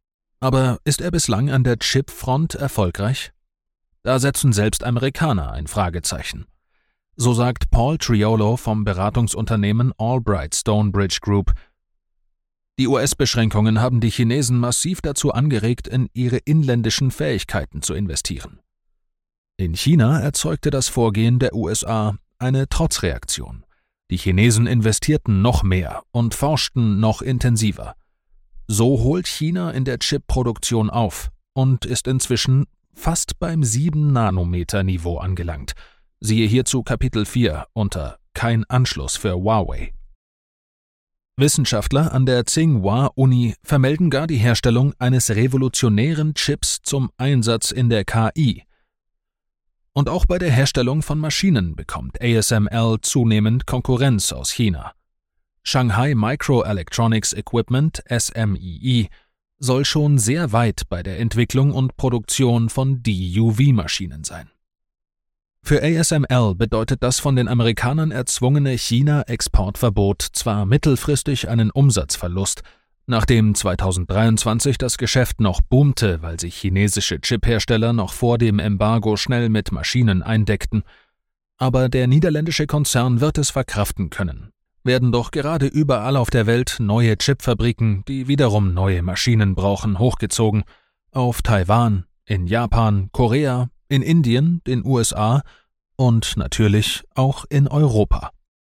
Aber ist er bislang an der Chipfront erfolgreich? Da setzen selbst Amerikaner ein Fragezeichen. So sagt Paul Triolo vom Beratungsunternehmen Albright Stonebridge Group: Die US-Beschränkungen haben die Chinesen massiv dazu angeregt, in ihre inländischen Fähigkeiten zu investieren. In China erzeugte das Vorgehen der USA eine Trotzreaktion. Die Chinesen investierten noch mehr und forschten noch intensiver. So holt China in der Chipproduktion auf und ist inzwischen fast beim 7-Nanometer-Niveau angelangt. Siehe hierzu Kapitel 4 unter Kein Anschluss für Huawei. Wissenschaftler an der Tsinghua-Uni vermelden gar die Herstellung eines revolutionären Chips zum Einsatz in der KI. Und auch bei der Herstellung von Maschinen bekommt ASML zunehmend Konkurrenz aus China. Shanghai Microelectronics Equipment (SMIE) soll schon sehr weit bei der Entwicklung und Produktion von DUV-Maschinen sein. Für ASML bedeutet das von den Amerikanern erzwungene China-Exportverbot zwar mittelfristig einen Umsatzverlust, nachdem 2023 das Geschäft noch boomte, weil sich chinesische Chiphersteller noch vor dem Embargo schnell mit Maschinen eindeckten, aber der niederländische Konzern wird es verkraften können. Werden doch gerade überall auf der Welt neue Chipfabriken, die wiederum neue Maschinen brauchen, hochgezogen, auf Taiwan, in Japan, Korea, in Indien, den USA und natürlich auch in Europa.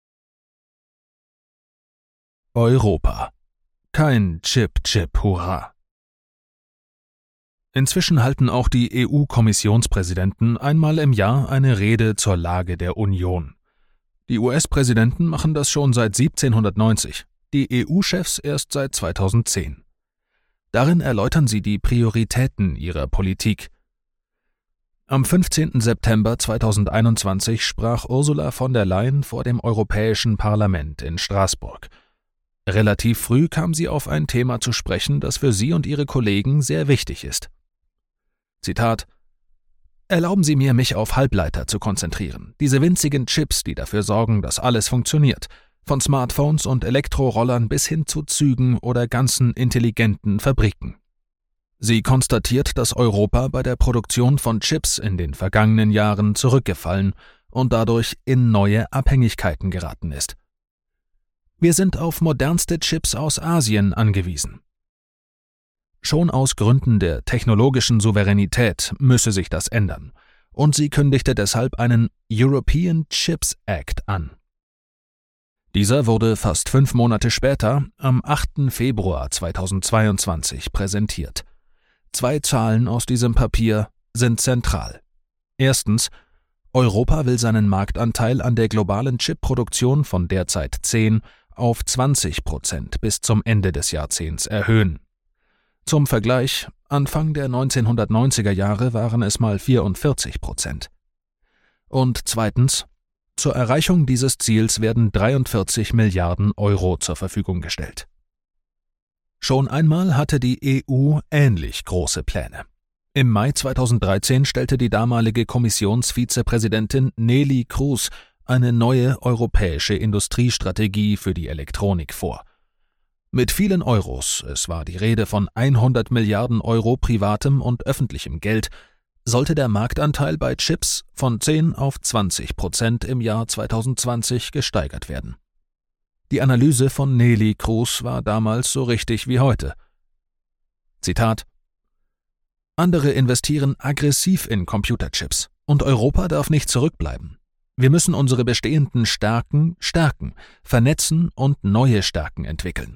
Europa. Kein Chip-Hurra. Inzwischen halten auch die EU-Kommissionspräsidenten einmal im Jahr eine Rede zur Lage der Union. Die US-Präsidenten machen das schon seit 1790, die EU-Chefs erst seit 2010. Darin erläutern sie die Prioritäten ihrer Politik. Am 15. September 2021 sprach Ursula von der Leyen vor dem Europäischen Parlament in Straßburg. Relativ früh kam sie auf ein Thema zu sprechen, das für sie und ihre Kollegen sehr wichtig ist. Zitat: Erlauben Sie mir, mich auf Halbleiter zu konzentrieren. Diese winzigen Chips, die dafür sorgen, dass alles funktioniert. Von Smartphones und Elektrorollern bis hin zu Zügen oder ganzen intelligenten Fabriken. Sie konstatiert, dass Europa bei der Produktion von Chips in den vergangenen Jahren zurückgefallen und dadurch in neue Abhängigkeiten geraten ist. Wir sind auf modernste Chips aus Asien angewiesen. Schon aus Gründen der technologischen Souveränität müsse sich das ändern, und sie kündigte deshalb einen European Chips Act an. Dieser wurde fast 5 Monate später, am 8. Februar 2022, präsentiert. 2 Zahlen aus diesem Papier sind zentral. Erstens: Europa will seinen Marktanteil an der globalen Chipproduktion von derzeit 10 auf 20% bis zum Ende des Jahrzehnts erhöhen. Zum Vergleich, Anfang der 1990er Jahre waren es mal 44%. Und zweitens: Zur Erreichung dieses Ziels werden 43 Milliarden Euro zur Verfügung gestellt. Schon einmal hatte die EU ähnlich große Pläne. Im Mai 2013 stellte die damalige Kommissionsvizepräsidentin Neelie Kroes eine neue europäische Industriestrategie für die Elektronik vor. Mit vielen Euros, es war die Rede von 100 Milliarden Euro privatem und öffentlichem Geld, sollte der Marktanteil bei Chips von 10 auf 20% im Jahr 2020 gesteigert werden. Die Analyse von Neelie Kroes war damals so richtig wie heute. Zitat: Andere investieren aggressiv in Computerchips und Europa darf nicht zurückbleiben. Wir müssen unsere bestehenden Stärken stärken, vernetzen und neue Stärken entwickeln.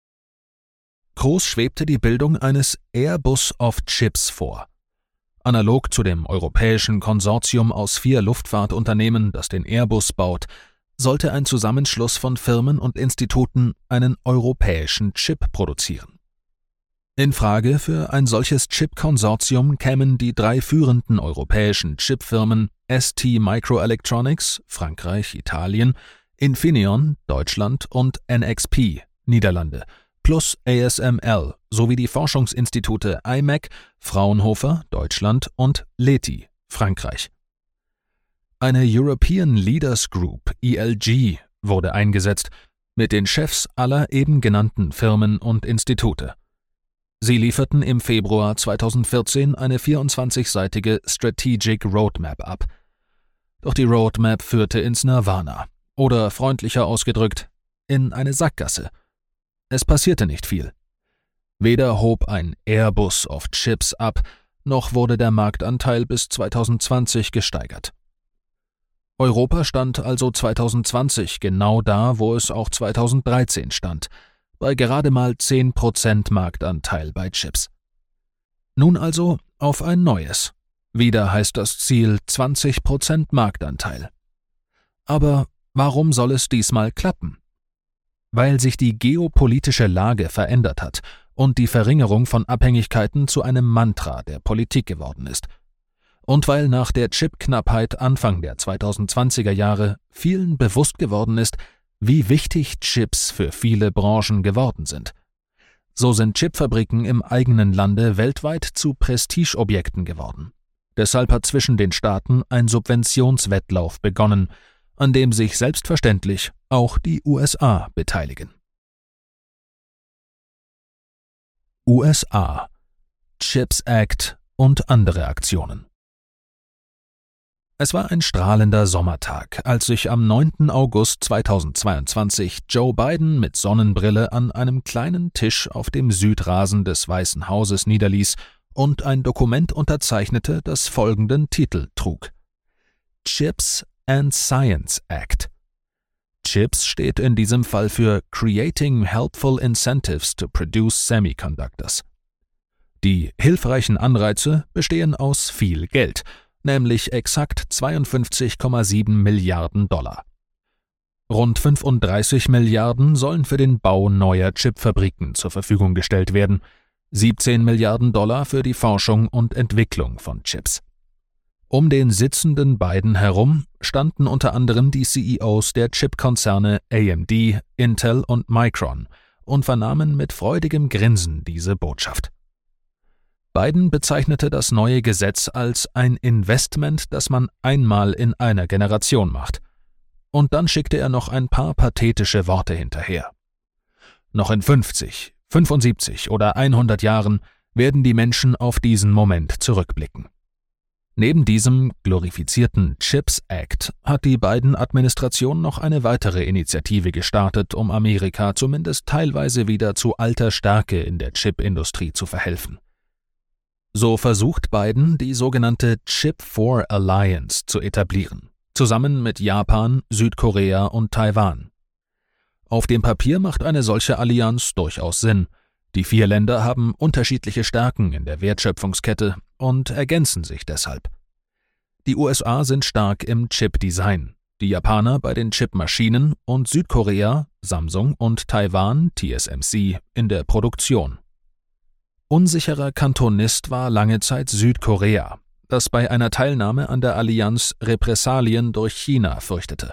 Kroes schwebte die Bildung eines Airbus of Chips vor. Analog zu dem europäischen Konsortium aus 4 Luftfahrtunternehmen, das den Airbus baut, sollte ein Zusammenschluss von Firmen und Instituten einen europäischen Chip produzieren. In Frage für ein solches Chip-Konsortium kämen die 3 führenden europäischen Chipfirmen ST Microelectronics, Frankreich, Italien, Infineon, Deutschland und NXP, Niederlande, plus ASML sowie die Forschungsinstitute IMEC, Fraunhofer, Deutschland und LETI, Frankreich. Eine European Leaders Group, ELG, wurde eingesetzt, mit den Chefs aller eben genannten Firmen und Institute. Sie lieferten im Februar 2014 eine 24-seitige Strategic Roadmap ab. Doch die Roadmap führte ins Nirvana. Oder freundlicher ausgedrückt, in eine Sackgasse. Es passierte nicht viel. Weder hob ein Airbus auf Chips ab, noch wurde der Marktanteil bis 2020 gesteigert. Europa stand also 2020 genau da, wo es auch 2013 stand, bei gerade mal 10% Marktanteil bei Chips. Nun also auf ein neues. Wieder heißt das Ziel 20% Marktanteil. Aber warum soll es diesmal klappen? Weil sich die geopolitische Lage verändert hat und die Verringerung von Abhängigkeiten zu einem Mantra der Politik geworden ist. Und weil nach der Chipknappheit Anfang der 2020er Jahre vielen bewusst geworden ist, wie wichtig Chips für viele Branchen geworden sind. So sind Chipfabriken im eigenen Lande weltweit zu Prestigeobjekten geworden. Deshalb hat zwischen den Staaten ein Subventionswettlauf begonnen, an dem sich selbstverständlich auch die USA beteiligen. USA, Chips Act und andere Aktionen. Es war ein strahlender Sommertag, als sich am 9. August 2022 Joe Biden mit Sonnenbrille an einem kleinen Tisch auf dem Südrasen des Weißen Hauses niederließ und ein Dokument unterzeichnete, das folgenden Titel trug: Chips and Science Act. CHIPS steht in diesem Fall für Creating Helpful Incentives to Produce Semiconductors. Die hilfreichen Anreize bestehen aus viel Geld, nämlich exakt 52,7 Milliarden $. Rund 35 Milliarden sollen für den Bau neuer Chipfabriken zur Verfügung gestellt werden, 17 Milliarden $ für die Forschung und Entwicklung von Chips. Um den sitzenden Biden herum standen unter anderem die CEOs der Chipkonzerne AMD, Intel und Micron und vernahmen mit freudigem Grinsen diese Botschaft. Biden bezeichnete das neue Gesetz als ein Investment, das man einmal in einer Generation macht. Und dann schickte er noch ein paar pathetische Worte hinterher. Noch in 50, 75 oder 100 Jahren werden die Menschen auf diesen Moment zurückblicken. Neben diesem glorifizierten CHIPS Act hat die Biden-Administration noch eine weitere Initiative gestartet, um Amerika zumindest teilweise wieder zu alter Stärke in der Chipindustrie zu verhelfen. So versucht Biden, die sogenannte Chip-4 Alliance zu etablieren, zusammen mit Japan, Südkorea und Taiwan. Auf dem Papier macht eine solche Allianz durchaus Sinn. Die 4 Länder haben unterschiedliche Stärken in der Wertschöpfungskette und ergänzen sich deshalb. Die USA sind stark im Chip-Design, die Japaner bei den Chipmaschinen und Südkorea, Samsung und Taiwan, TSMC, in der Produktion. Unsicherer Kantonist war lange Zeit Südkorea, das bei einer Teilnahme an der Allianz Repressalien durch China fürchtete.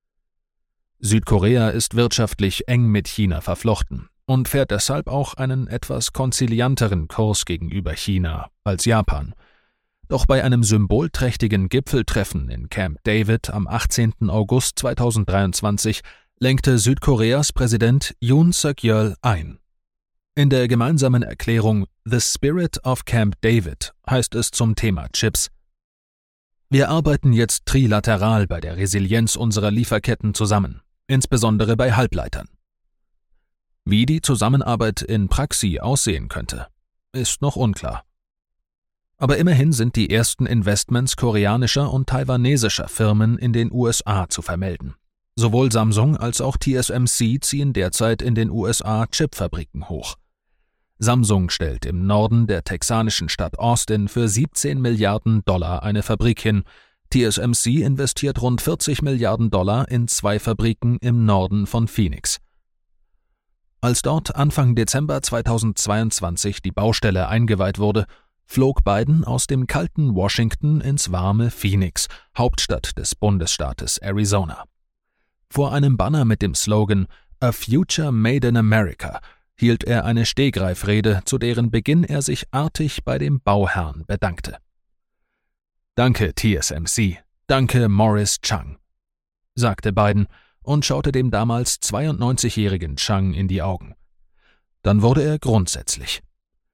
Südkorea ist wirtschaftlich eng mit China verflochten und fährt deshalb auch einen etwas konzilianteren Kurs gegenüber China als Japan. Doch bei einem symbolträchtigen Gipfeltreffen in Camp David am 18. August 2023 lenkte Südkoreas Präsident Yoon Suk-yeol ein. In der gemeinsamen Erklärung The Spirit of Camp David heißt es zum Thema Chips: Wir arbeiten jetzt trilateral bei der Resilienz unserer Lieferketten zusammen, insbesondere bei Halbleitern. Wie die Zusammenarbeit in Praxis aussehen könnte, ist noch unklar. Aber immerhin sind die ersten Investments koreanischer und taiwanesischer Firmen in den USA zu vermelden. Sowohl Samsung als auch TSMC ziehen derzeit in den USA Chipfabriken hoch. Samsung stellt im Norden der texanischen Stadt Austin für 17 Milliarden $ eine Fabrik hin. TSMC investiert rund 40 Milliarden $ in 2 Fabriken im Norden von Phoenix. Als dort Anfang Dezember 2022 die Baustelle eingeweiht wurde, flog Biden aus dem kalten Washington ins warme Phoenix, Hauptstadt des Bundesstaates Arizona. Vor einem Banner mit dem Slogan A Future Made in America hielt er eine Stegreifrede, zu deren Beginn er sich artig bei dem Bauherrn bedankte. »Danke, TSMC. Danke, Morris Chang«, sagte Biden und schaute dem damals 92-jährigen Chang in die Augen. Dann wurde er grundsätzlich.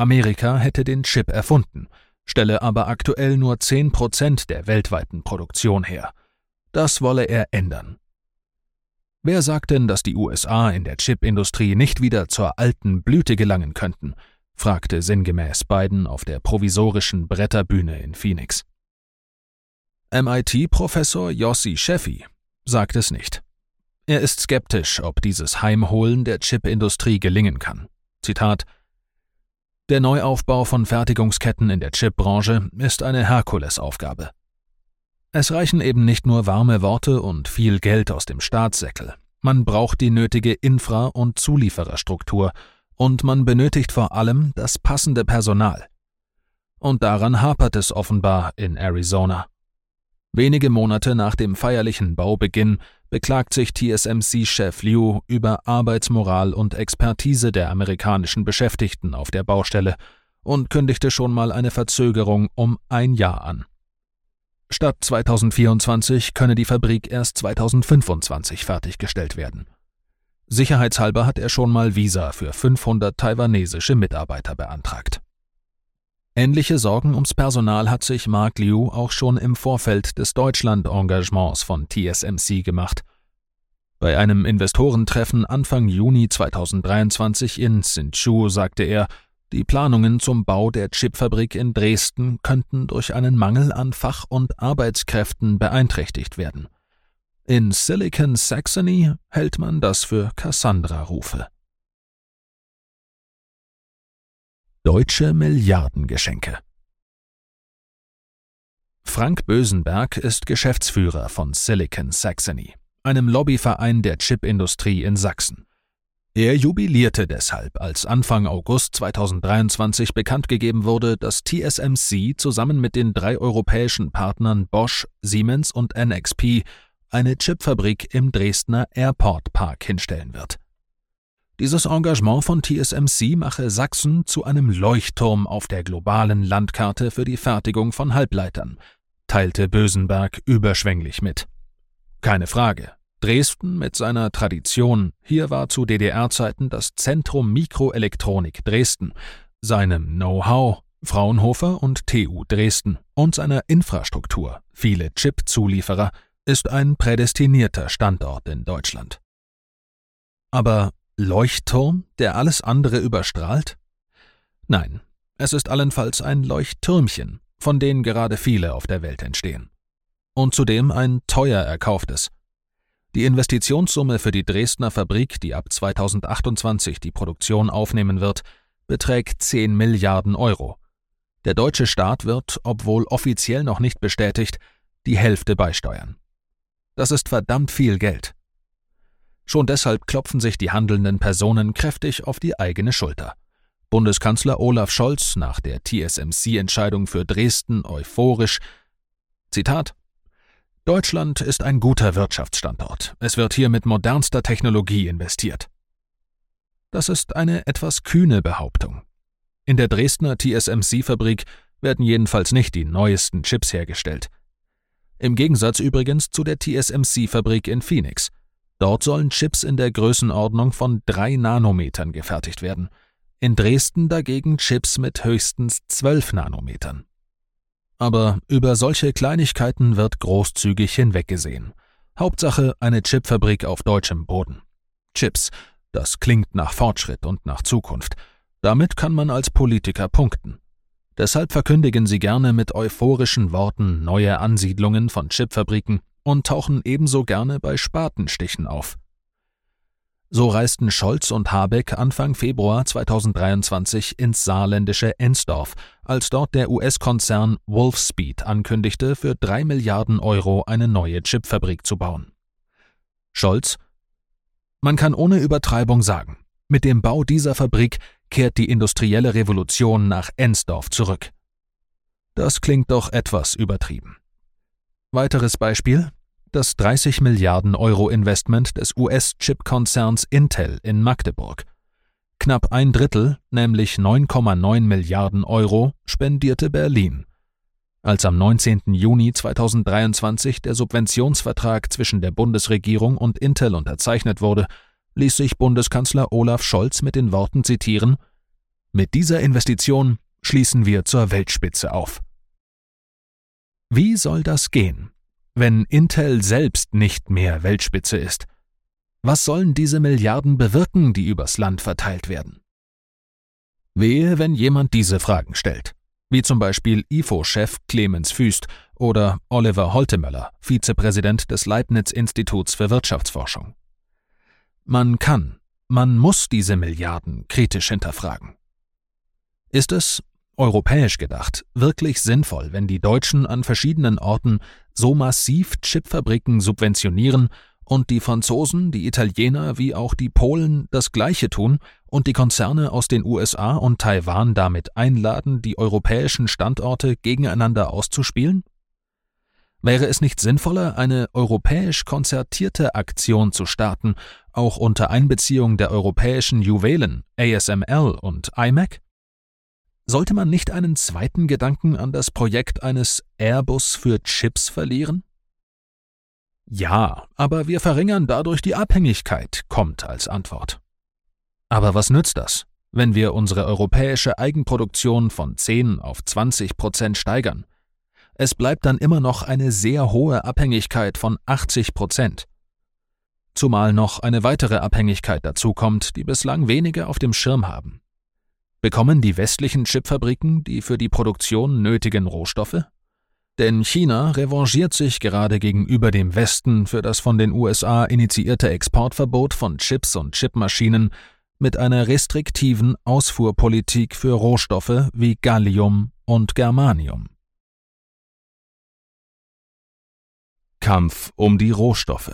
Amerika hätte den Chip erfunden, stelle aber aktuell nur 10% der weltweiten Produktion her. Das wolle er ändern. Wer sagt denn, dass die USA in der Chipindustrie nicht wieder zur alten Blüte gelangen könnten? Fragte sinngemäß Biden auf der provisorischen Bretterbühne in Phoenix. MIT-Professor Yossi Sheffi sagt es nicht. Er ist skeptisch, ob dieses Heimholen der Chipindustrie gelingen kann. Zitat: Der Neuaufbau von Fertigungsketten in der Chipbranche ist eine Herkulesaufgabe. Es reichen eben nicht nur warme Worte und viel Geld aus dem Staatssäckel. Man braucht die nötige Infra- und Zuliefererstruktur und man benötigt vor allem das passende Personal. Und daran hapert es offenbar in Arizona. Wenige Monate nach dem feierlichen Baubeginn beklagt sich TSMC-Chef Liu über Arbeitsmoral und Expertise der amerikanischen Beschäftigten auf der Baustelle und kündigte schon mal eine Verzögerung um 1 Jahr an. Statt 2024 könne die Fabrik erst 2025 fertiggestellt werden. Sicherheitshalber hat er schon mal Visa für 500 taiwanesische Mitarbeiter beantragt. Ähnliche Sorgen ums Personal hat sich Mark Liu auch schon im Vorfeld des Deutschland-Engagements von TSMC gemacht. Bei einem Investorentreffen Anfang Juni 2023 in Hsinchu sagte er, die Planungen zum Bau der Chipfabrik in Dresden könnten durch einen Mangel an Fach- und Arbeitskräften beeinträchtigt werden. In Silicon Saxony hält man das für Cassandra-Rufe. Deutsche Milliardengeschenke. Frank Bösenberg ist Geschäftsführer von Silicon Saxony, einem Lobbyverein der Chipindustrie in Sachsen. Er jubilierte deshalb, als Anfang August 2023 bekannt gegeben wurde, dass TSMC zusammen mit den 3 europäischen Partnern Bosch, Siemens und NXP eine Chipfabrik im Dresdner Airport Park hinstellen wird. Dieses Engagement von TSMC mache Sachsen zu einem Leuchtturm auf der globalen Landkarte für die Fertigung von Halbleitern, teilte Bösenberg überschwänglich mit. Keine Frage. Dresden mit seiner Tradition, hier war zu DDR-Zeiten das Zentrum Mikroelektronik Dresden, seinem Know-how, Fraunhofer und TU Dresden und seiner Infrastruktur, viele Chip-Zulieferer, ist ein prädestinierter Standort in Deutschland. Aber Leuchtturm, der alles andere überstrahlt? Nein, es ist allenfalls ein Leuchttürmchen, von denen gerade viele auf der Welt entstehen. Und zudem ein teuer erkauftes. Die Investitionssumme für die Dresdner Fabrik, die ab 2028 die Produktion aufnehmen wird, beträgt 10 Milliarden Euro. Der deutsche Staat wird, obwohl offiziell noch nicht bestätigt, die Hälfte beisteuern. Das ist verdammt viel Geld. Schon deshalb klopfen sich die handelnden Personen kräftig auf die eigene Schulter. Bundeskanzler Olaf Scholz nach der TSMC-Entscheidung für Dresden euphorisch: Zitat: Deutschland ist ein guter Wirtschaftsstandort. Es wird hier mit modernster Technologie investiert. Das ist eine etwas kühne Behauptung. In der Dresdner TSMC-Fabrik werden jedenfalls nicht die neuesten Chips hergestellt. Im Gegensatz übrigens zu der TSMC-Fabrik in Phoenix. Dort sollen Chips in der Größenordnung von 3 Nanometern gefertigt werden. In Dresden dagegen Chips mit höchstens 12 Nanometern. Aber über solche Kleinigkeiten wird großzügig hinweggesehen. Hauptsache eine Chipfabrik auf deutschem Boden. Chips, das klingt nach Fortschritt und nach Zukunft. Damit kann man als Politiker punkten. Deshalb verkündigen sie gerne mit euphorischen Worten neue Ansiedlungen von Chipfabriken und tauchen ebenso gerne bei Spatenstichen auf. So reisten Scholz und Habeck Anfang Februar 2023 ins saarländische Ensdorf, als dort der US-Konzern Wolfspeed ankündigte, für 3 Milliarden Euro eine neue Chipfabrik zu bauen. Scholz: Man kann ohne Übertreibung sagen, mit dem Bau dieser Fabrik kehrt die industrielle Revolution nach Ensdorf zurück. Das klingt doch etwas übertrieben. Weiteres Beispiel: das 30 Milliarden Euro Investment des US-Chip-Konzerns Intel in Magdeburg. Knapp 1/3, nämlich 9,9 Milliarden Euro, spendierte Berlin. Als am 19. Juni 2023 der Subventionsvertrag zwischen der Bundesregierung und Intel unterzeichnet wurde, ließ sich Bundeskanzler Olaf Scholz mit den Worten zitieren: Mit dieser Investition schließen wir zur Weltspitze auf. Wie soll das gehen, wenn Intel selbst nicht mehr Weltspitze ist? Was sollen diese Milliarden bewirken, die übers Land verteilt werden? Wehe, wenn jemand diese Fragen stellt, wie zum Beispiel IFO-Chef Clemens Füst oder Oliver Holtemöller, Vizepräsident des Leibniz-Instituts für Wirtschaftsforschung. Man muss diese Milliarden kritisch hinterfragen. Ist es, europäisch gedacht, wirklich sinnvoll, wenn die Deutschen an verschiedenen Orten so massiv Chipfabriken subventionieren und die Franzosen, die Italiener wie auch die Polen das Gleiche tun und die Konzerne aus den USA und Taiwan damit einladen, die europäischen Standorte gegeneinander auszuspielen? Wäre es nicht sinnvoller, eine europäisch konzertierte Aktion zu starten, auch unter Einbeziehung der europäischen Juwelen ASML und iMac? Sollte man nicht einen zweiten Gedanken an das Projekt eines Airbus für Chips verlieren? Ja, aber wir verringern dadurch die Abhängigkeit, kommt als Antwort. Aber was nützt das, wenn wir unsere europäische Eigenproduktion von 10 auf 20% steigern? Es bleibt dann immer noch eine sehr hohe Abhängigkeit von 80%. Zumal noch eine weitere Abhängigkeit dazukommt, die bislang wenige auf dem Schirm haben. Bekommen die westlichen Chipfabriken die für die Produktion nötigen Rohstoffe? Denn China revanchiert sich gerade gegenüber dem Westen für das von den USA initiierte Exportverbot von Chips und Chipmaschinen mit einer restriktiven Ausfuhrpolitik für Rohstoffe wie Gallium und Germanium. Kampf um die Rohstoffe.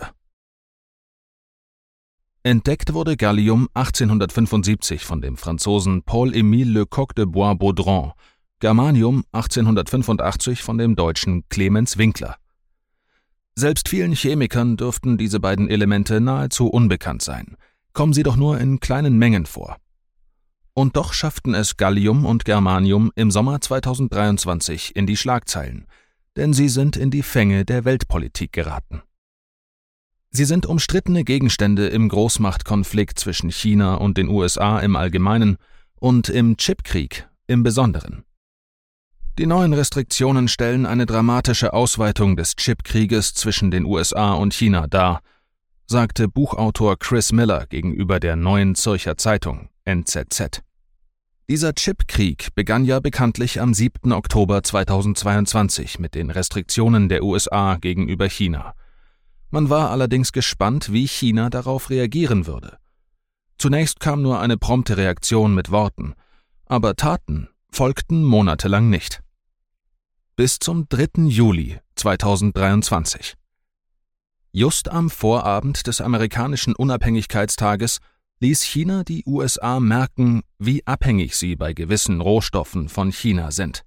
Entdeckt wurde Gallium 1875 von dem Franzosen Paul-Émile Lecoq de Bois-Baudran, Germanium 1885 von dem Deutschen Clemens Winkler. Selbst vielen Chemikern dürften diese beiden Elemente nahezu unbekannt sein, kommen sie doch nur in kleinen Mengen vor. Und doch schafften es Gallium und Germanium im Sommer 2023 in die Schlagzeilen, denn sie sind in die Fänge der Weltpolitik geraten. Sie sind umstrittene Gegenstände im Großmachtkonflikt zwischen China und den USA im Allgemeinen und im Chipkrieg im Besonderen. Die neuen Restriktionen stellen eine dramatische Ausweitung des Chipkrieges zwischen den USA und China dar, sagte Buchautor Chris Miller gegenüber der Neuen Zürcher Zeitung NZZ. Dieser Chipkrieg begann ja bekanntlich am 7. Oktober 2022 mit den Restriktionen der USA gegenüber China. Man war allerdings gespannt, wie China darauf reagieren würde. Zunächst kam nur eine prompte Reaktion mit Worten, aber Taten folgten monatelang nicht. Bis zum 3. Juli 2023. Just am Vorabend des amerikanischen Unabhängigkeitstages ließ China die USA merken, wie abhängig sie bei gewissen Rohstoffen von China sind.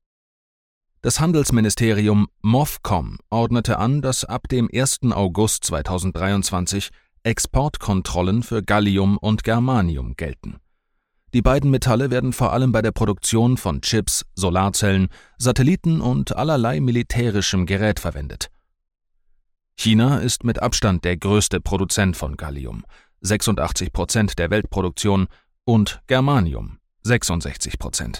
Das Handelsministerium MOFCOM ordnete an, dass ab dem 1. August 2023 Exportkontrollen für Gallium und Germanium gelten. Die beiden Metalle werden vor allem bei der Produktion von Chips, Solarzellen, Satelliten und allerlei militärischem Gerät verwendet. China ist mit Abstand der größte Produzent von Gallium, 86% der Weltproduktion, und Germanium, 66%.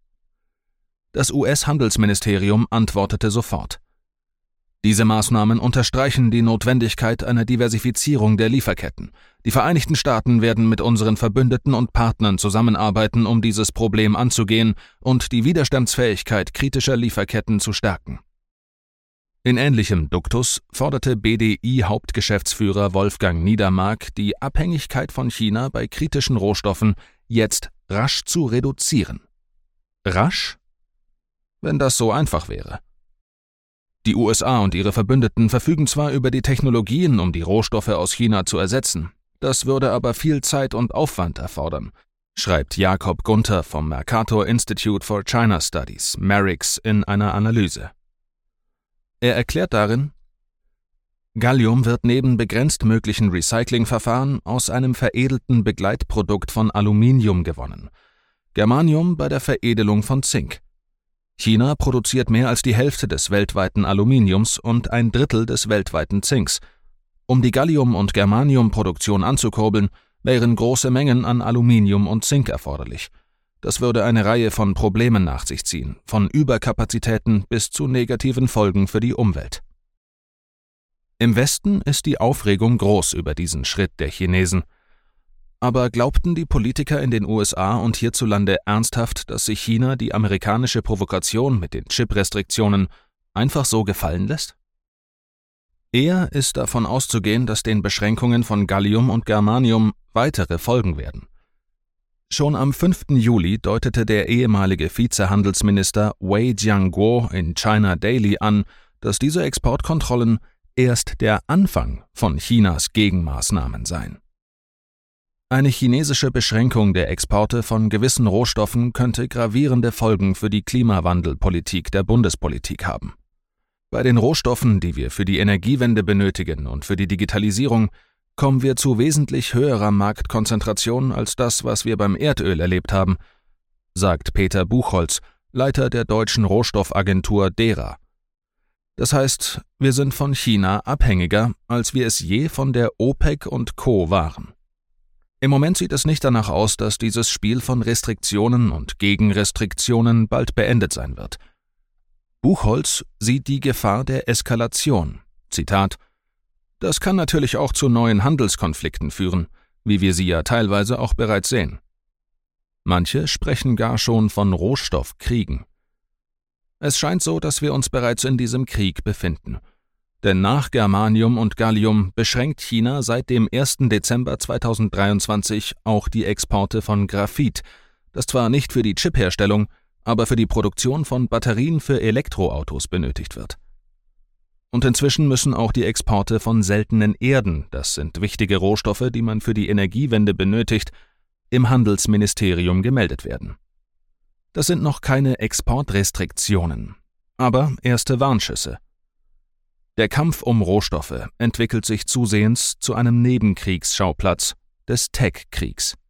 Das US-Handelsministerium antwortete sofort. Diese Maßnahmen unterstreichen die Notwendigkeit einer Diversifizierung der Lieferketten. Die Vereinigten Staaten werden mit unseren Verbündeten und Partnern zusammenarbeiten, um dieses Problem anzugehen und die Widerstandsfähigkeit kritischer Lieferketten zu stärken. In ähnlichem Duktus forderte BDI-Hauptgeschäftsführer Wolfgang Niedermark, die Abhängigkeit von China bei kritischen Rohstoffen jetzt rasch zu reduzieren. Rasch? Wenn das so einfach wäre. Die USA und ihre Verbündeten verfügen zwar über die Technologien, um die Rohstoffe aus China zu ersetzen, das würde aber viel Zeit und Aufwand erfordern, schreibt Jakob Gunther vom Mercator Institute for China Studies, MERIX, in einer Analyse. Er erklärt darin: Gallium wird neben begrenzt möglichen Recyclingverfahren aus einem veredelten Begleitprodukt von Aluminium gewonnen, Germanium bei der Veredelung von Zink. China produziert mehr als die Hälfte des weltweiten Aluminiums und 1/3 des weltweiten Zinks. Um die Gallium- und Germaniumproduktion anzukurbeln, wären große Mengen an Aluminium und Zink erforderlich. Das würde eine Reihe von Problemen nach sich ziehen, von Überkapazitäten bis zu negativen Folgen für die Umwelt. Im Westen ist die Aufregung groß über diesen Schritt der Chinesen. Aber glaubten die Politiker in den USA und hierzulande ernsthaft, dass sich China die amerikanische Provokation mit den Chip-Restriktionen einfach so gefallen lässt? Eher ist davon auszugehen, dass den Beschränkungen von Gallium und Germanium weitere folgen werden. Schon am 5. Juli deutete der ehemalige Vizehandelsminister Wei Jianguo in China Daily an, dass diese Exportkontrollen erst der Anfang von Chinas Gegenmaßnahmen seien. Eine chinesische Beschränkung der Exporte von gewissen Rohstoffen könnte gravierende Folgen für die Klimawandelpolitik der Bundespolitik haben. Bei den Rohstoffen, die wir für die Energiewende benötigen und für die Digitalisierung, kommen wir zu wesentlich höherer Marktkonzentration als das, was wir beim Erdöl erlebt haben, sagt Peter Buchholz, Leiter der deutschen Rohstoffagentur DERA. Das heißt, wir sind von China abhängiger, als wir es je von der OPEC und Co. waren. Im Moment sieht es nicht danach aus, dass dieses Spiel von Restriktionen und Gegenrestriktionen bald beendet sein wird. Buchholz sieht die Gefahr der Eskalation. Zitat: Das kann natürlich auch zu neuen Handelskonflikten führen, wie wir sie ja teilweise auch bereits sehen. Manche sprechen gar schon von Rohstoffkriegen. Es scheint so, dass wir uns bereits in diesem Krieg befinden. Denn nach Germanium und Gallium beschränkt China seit dem 1. Dezember 2023 auch die Exporte von Graphit, das zwar nicht für die Chipherstellung, aber für die Produktion von Batterien für Elektroautos benötigt wird. Und inzwischen müssen auch die Exporte von seltenen Erden, das sind wichtige Rohstoffe, die man für die Energiewende benötigt, im Handelsministerium gemeldet werden. Das sind noch keine Exportrestriktionen, aber erste Warnschüsse. Der Kampf um Rohstoffe entwickelt sich zusehends zu einem Nebenkriegsschauplatz des Tech-Kriegs.